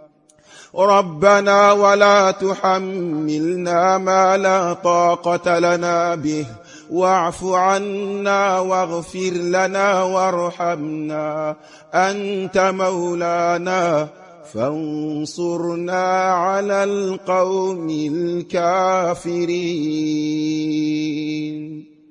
ربنا ولا تحملنا ما لا طاقة لنا به واعف عنا واغفر لنا وارحمنا أنت مولانا فانصرنا على القوم الكافرين.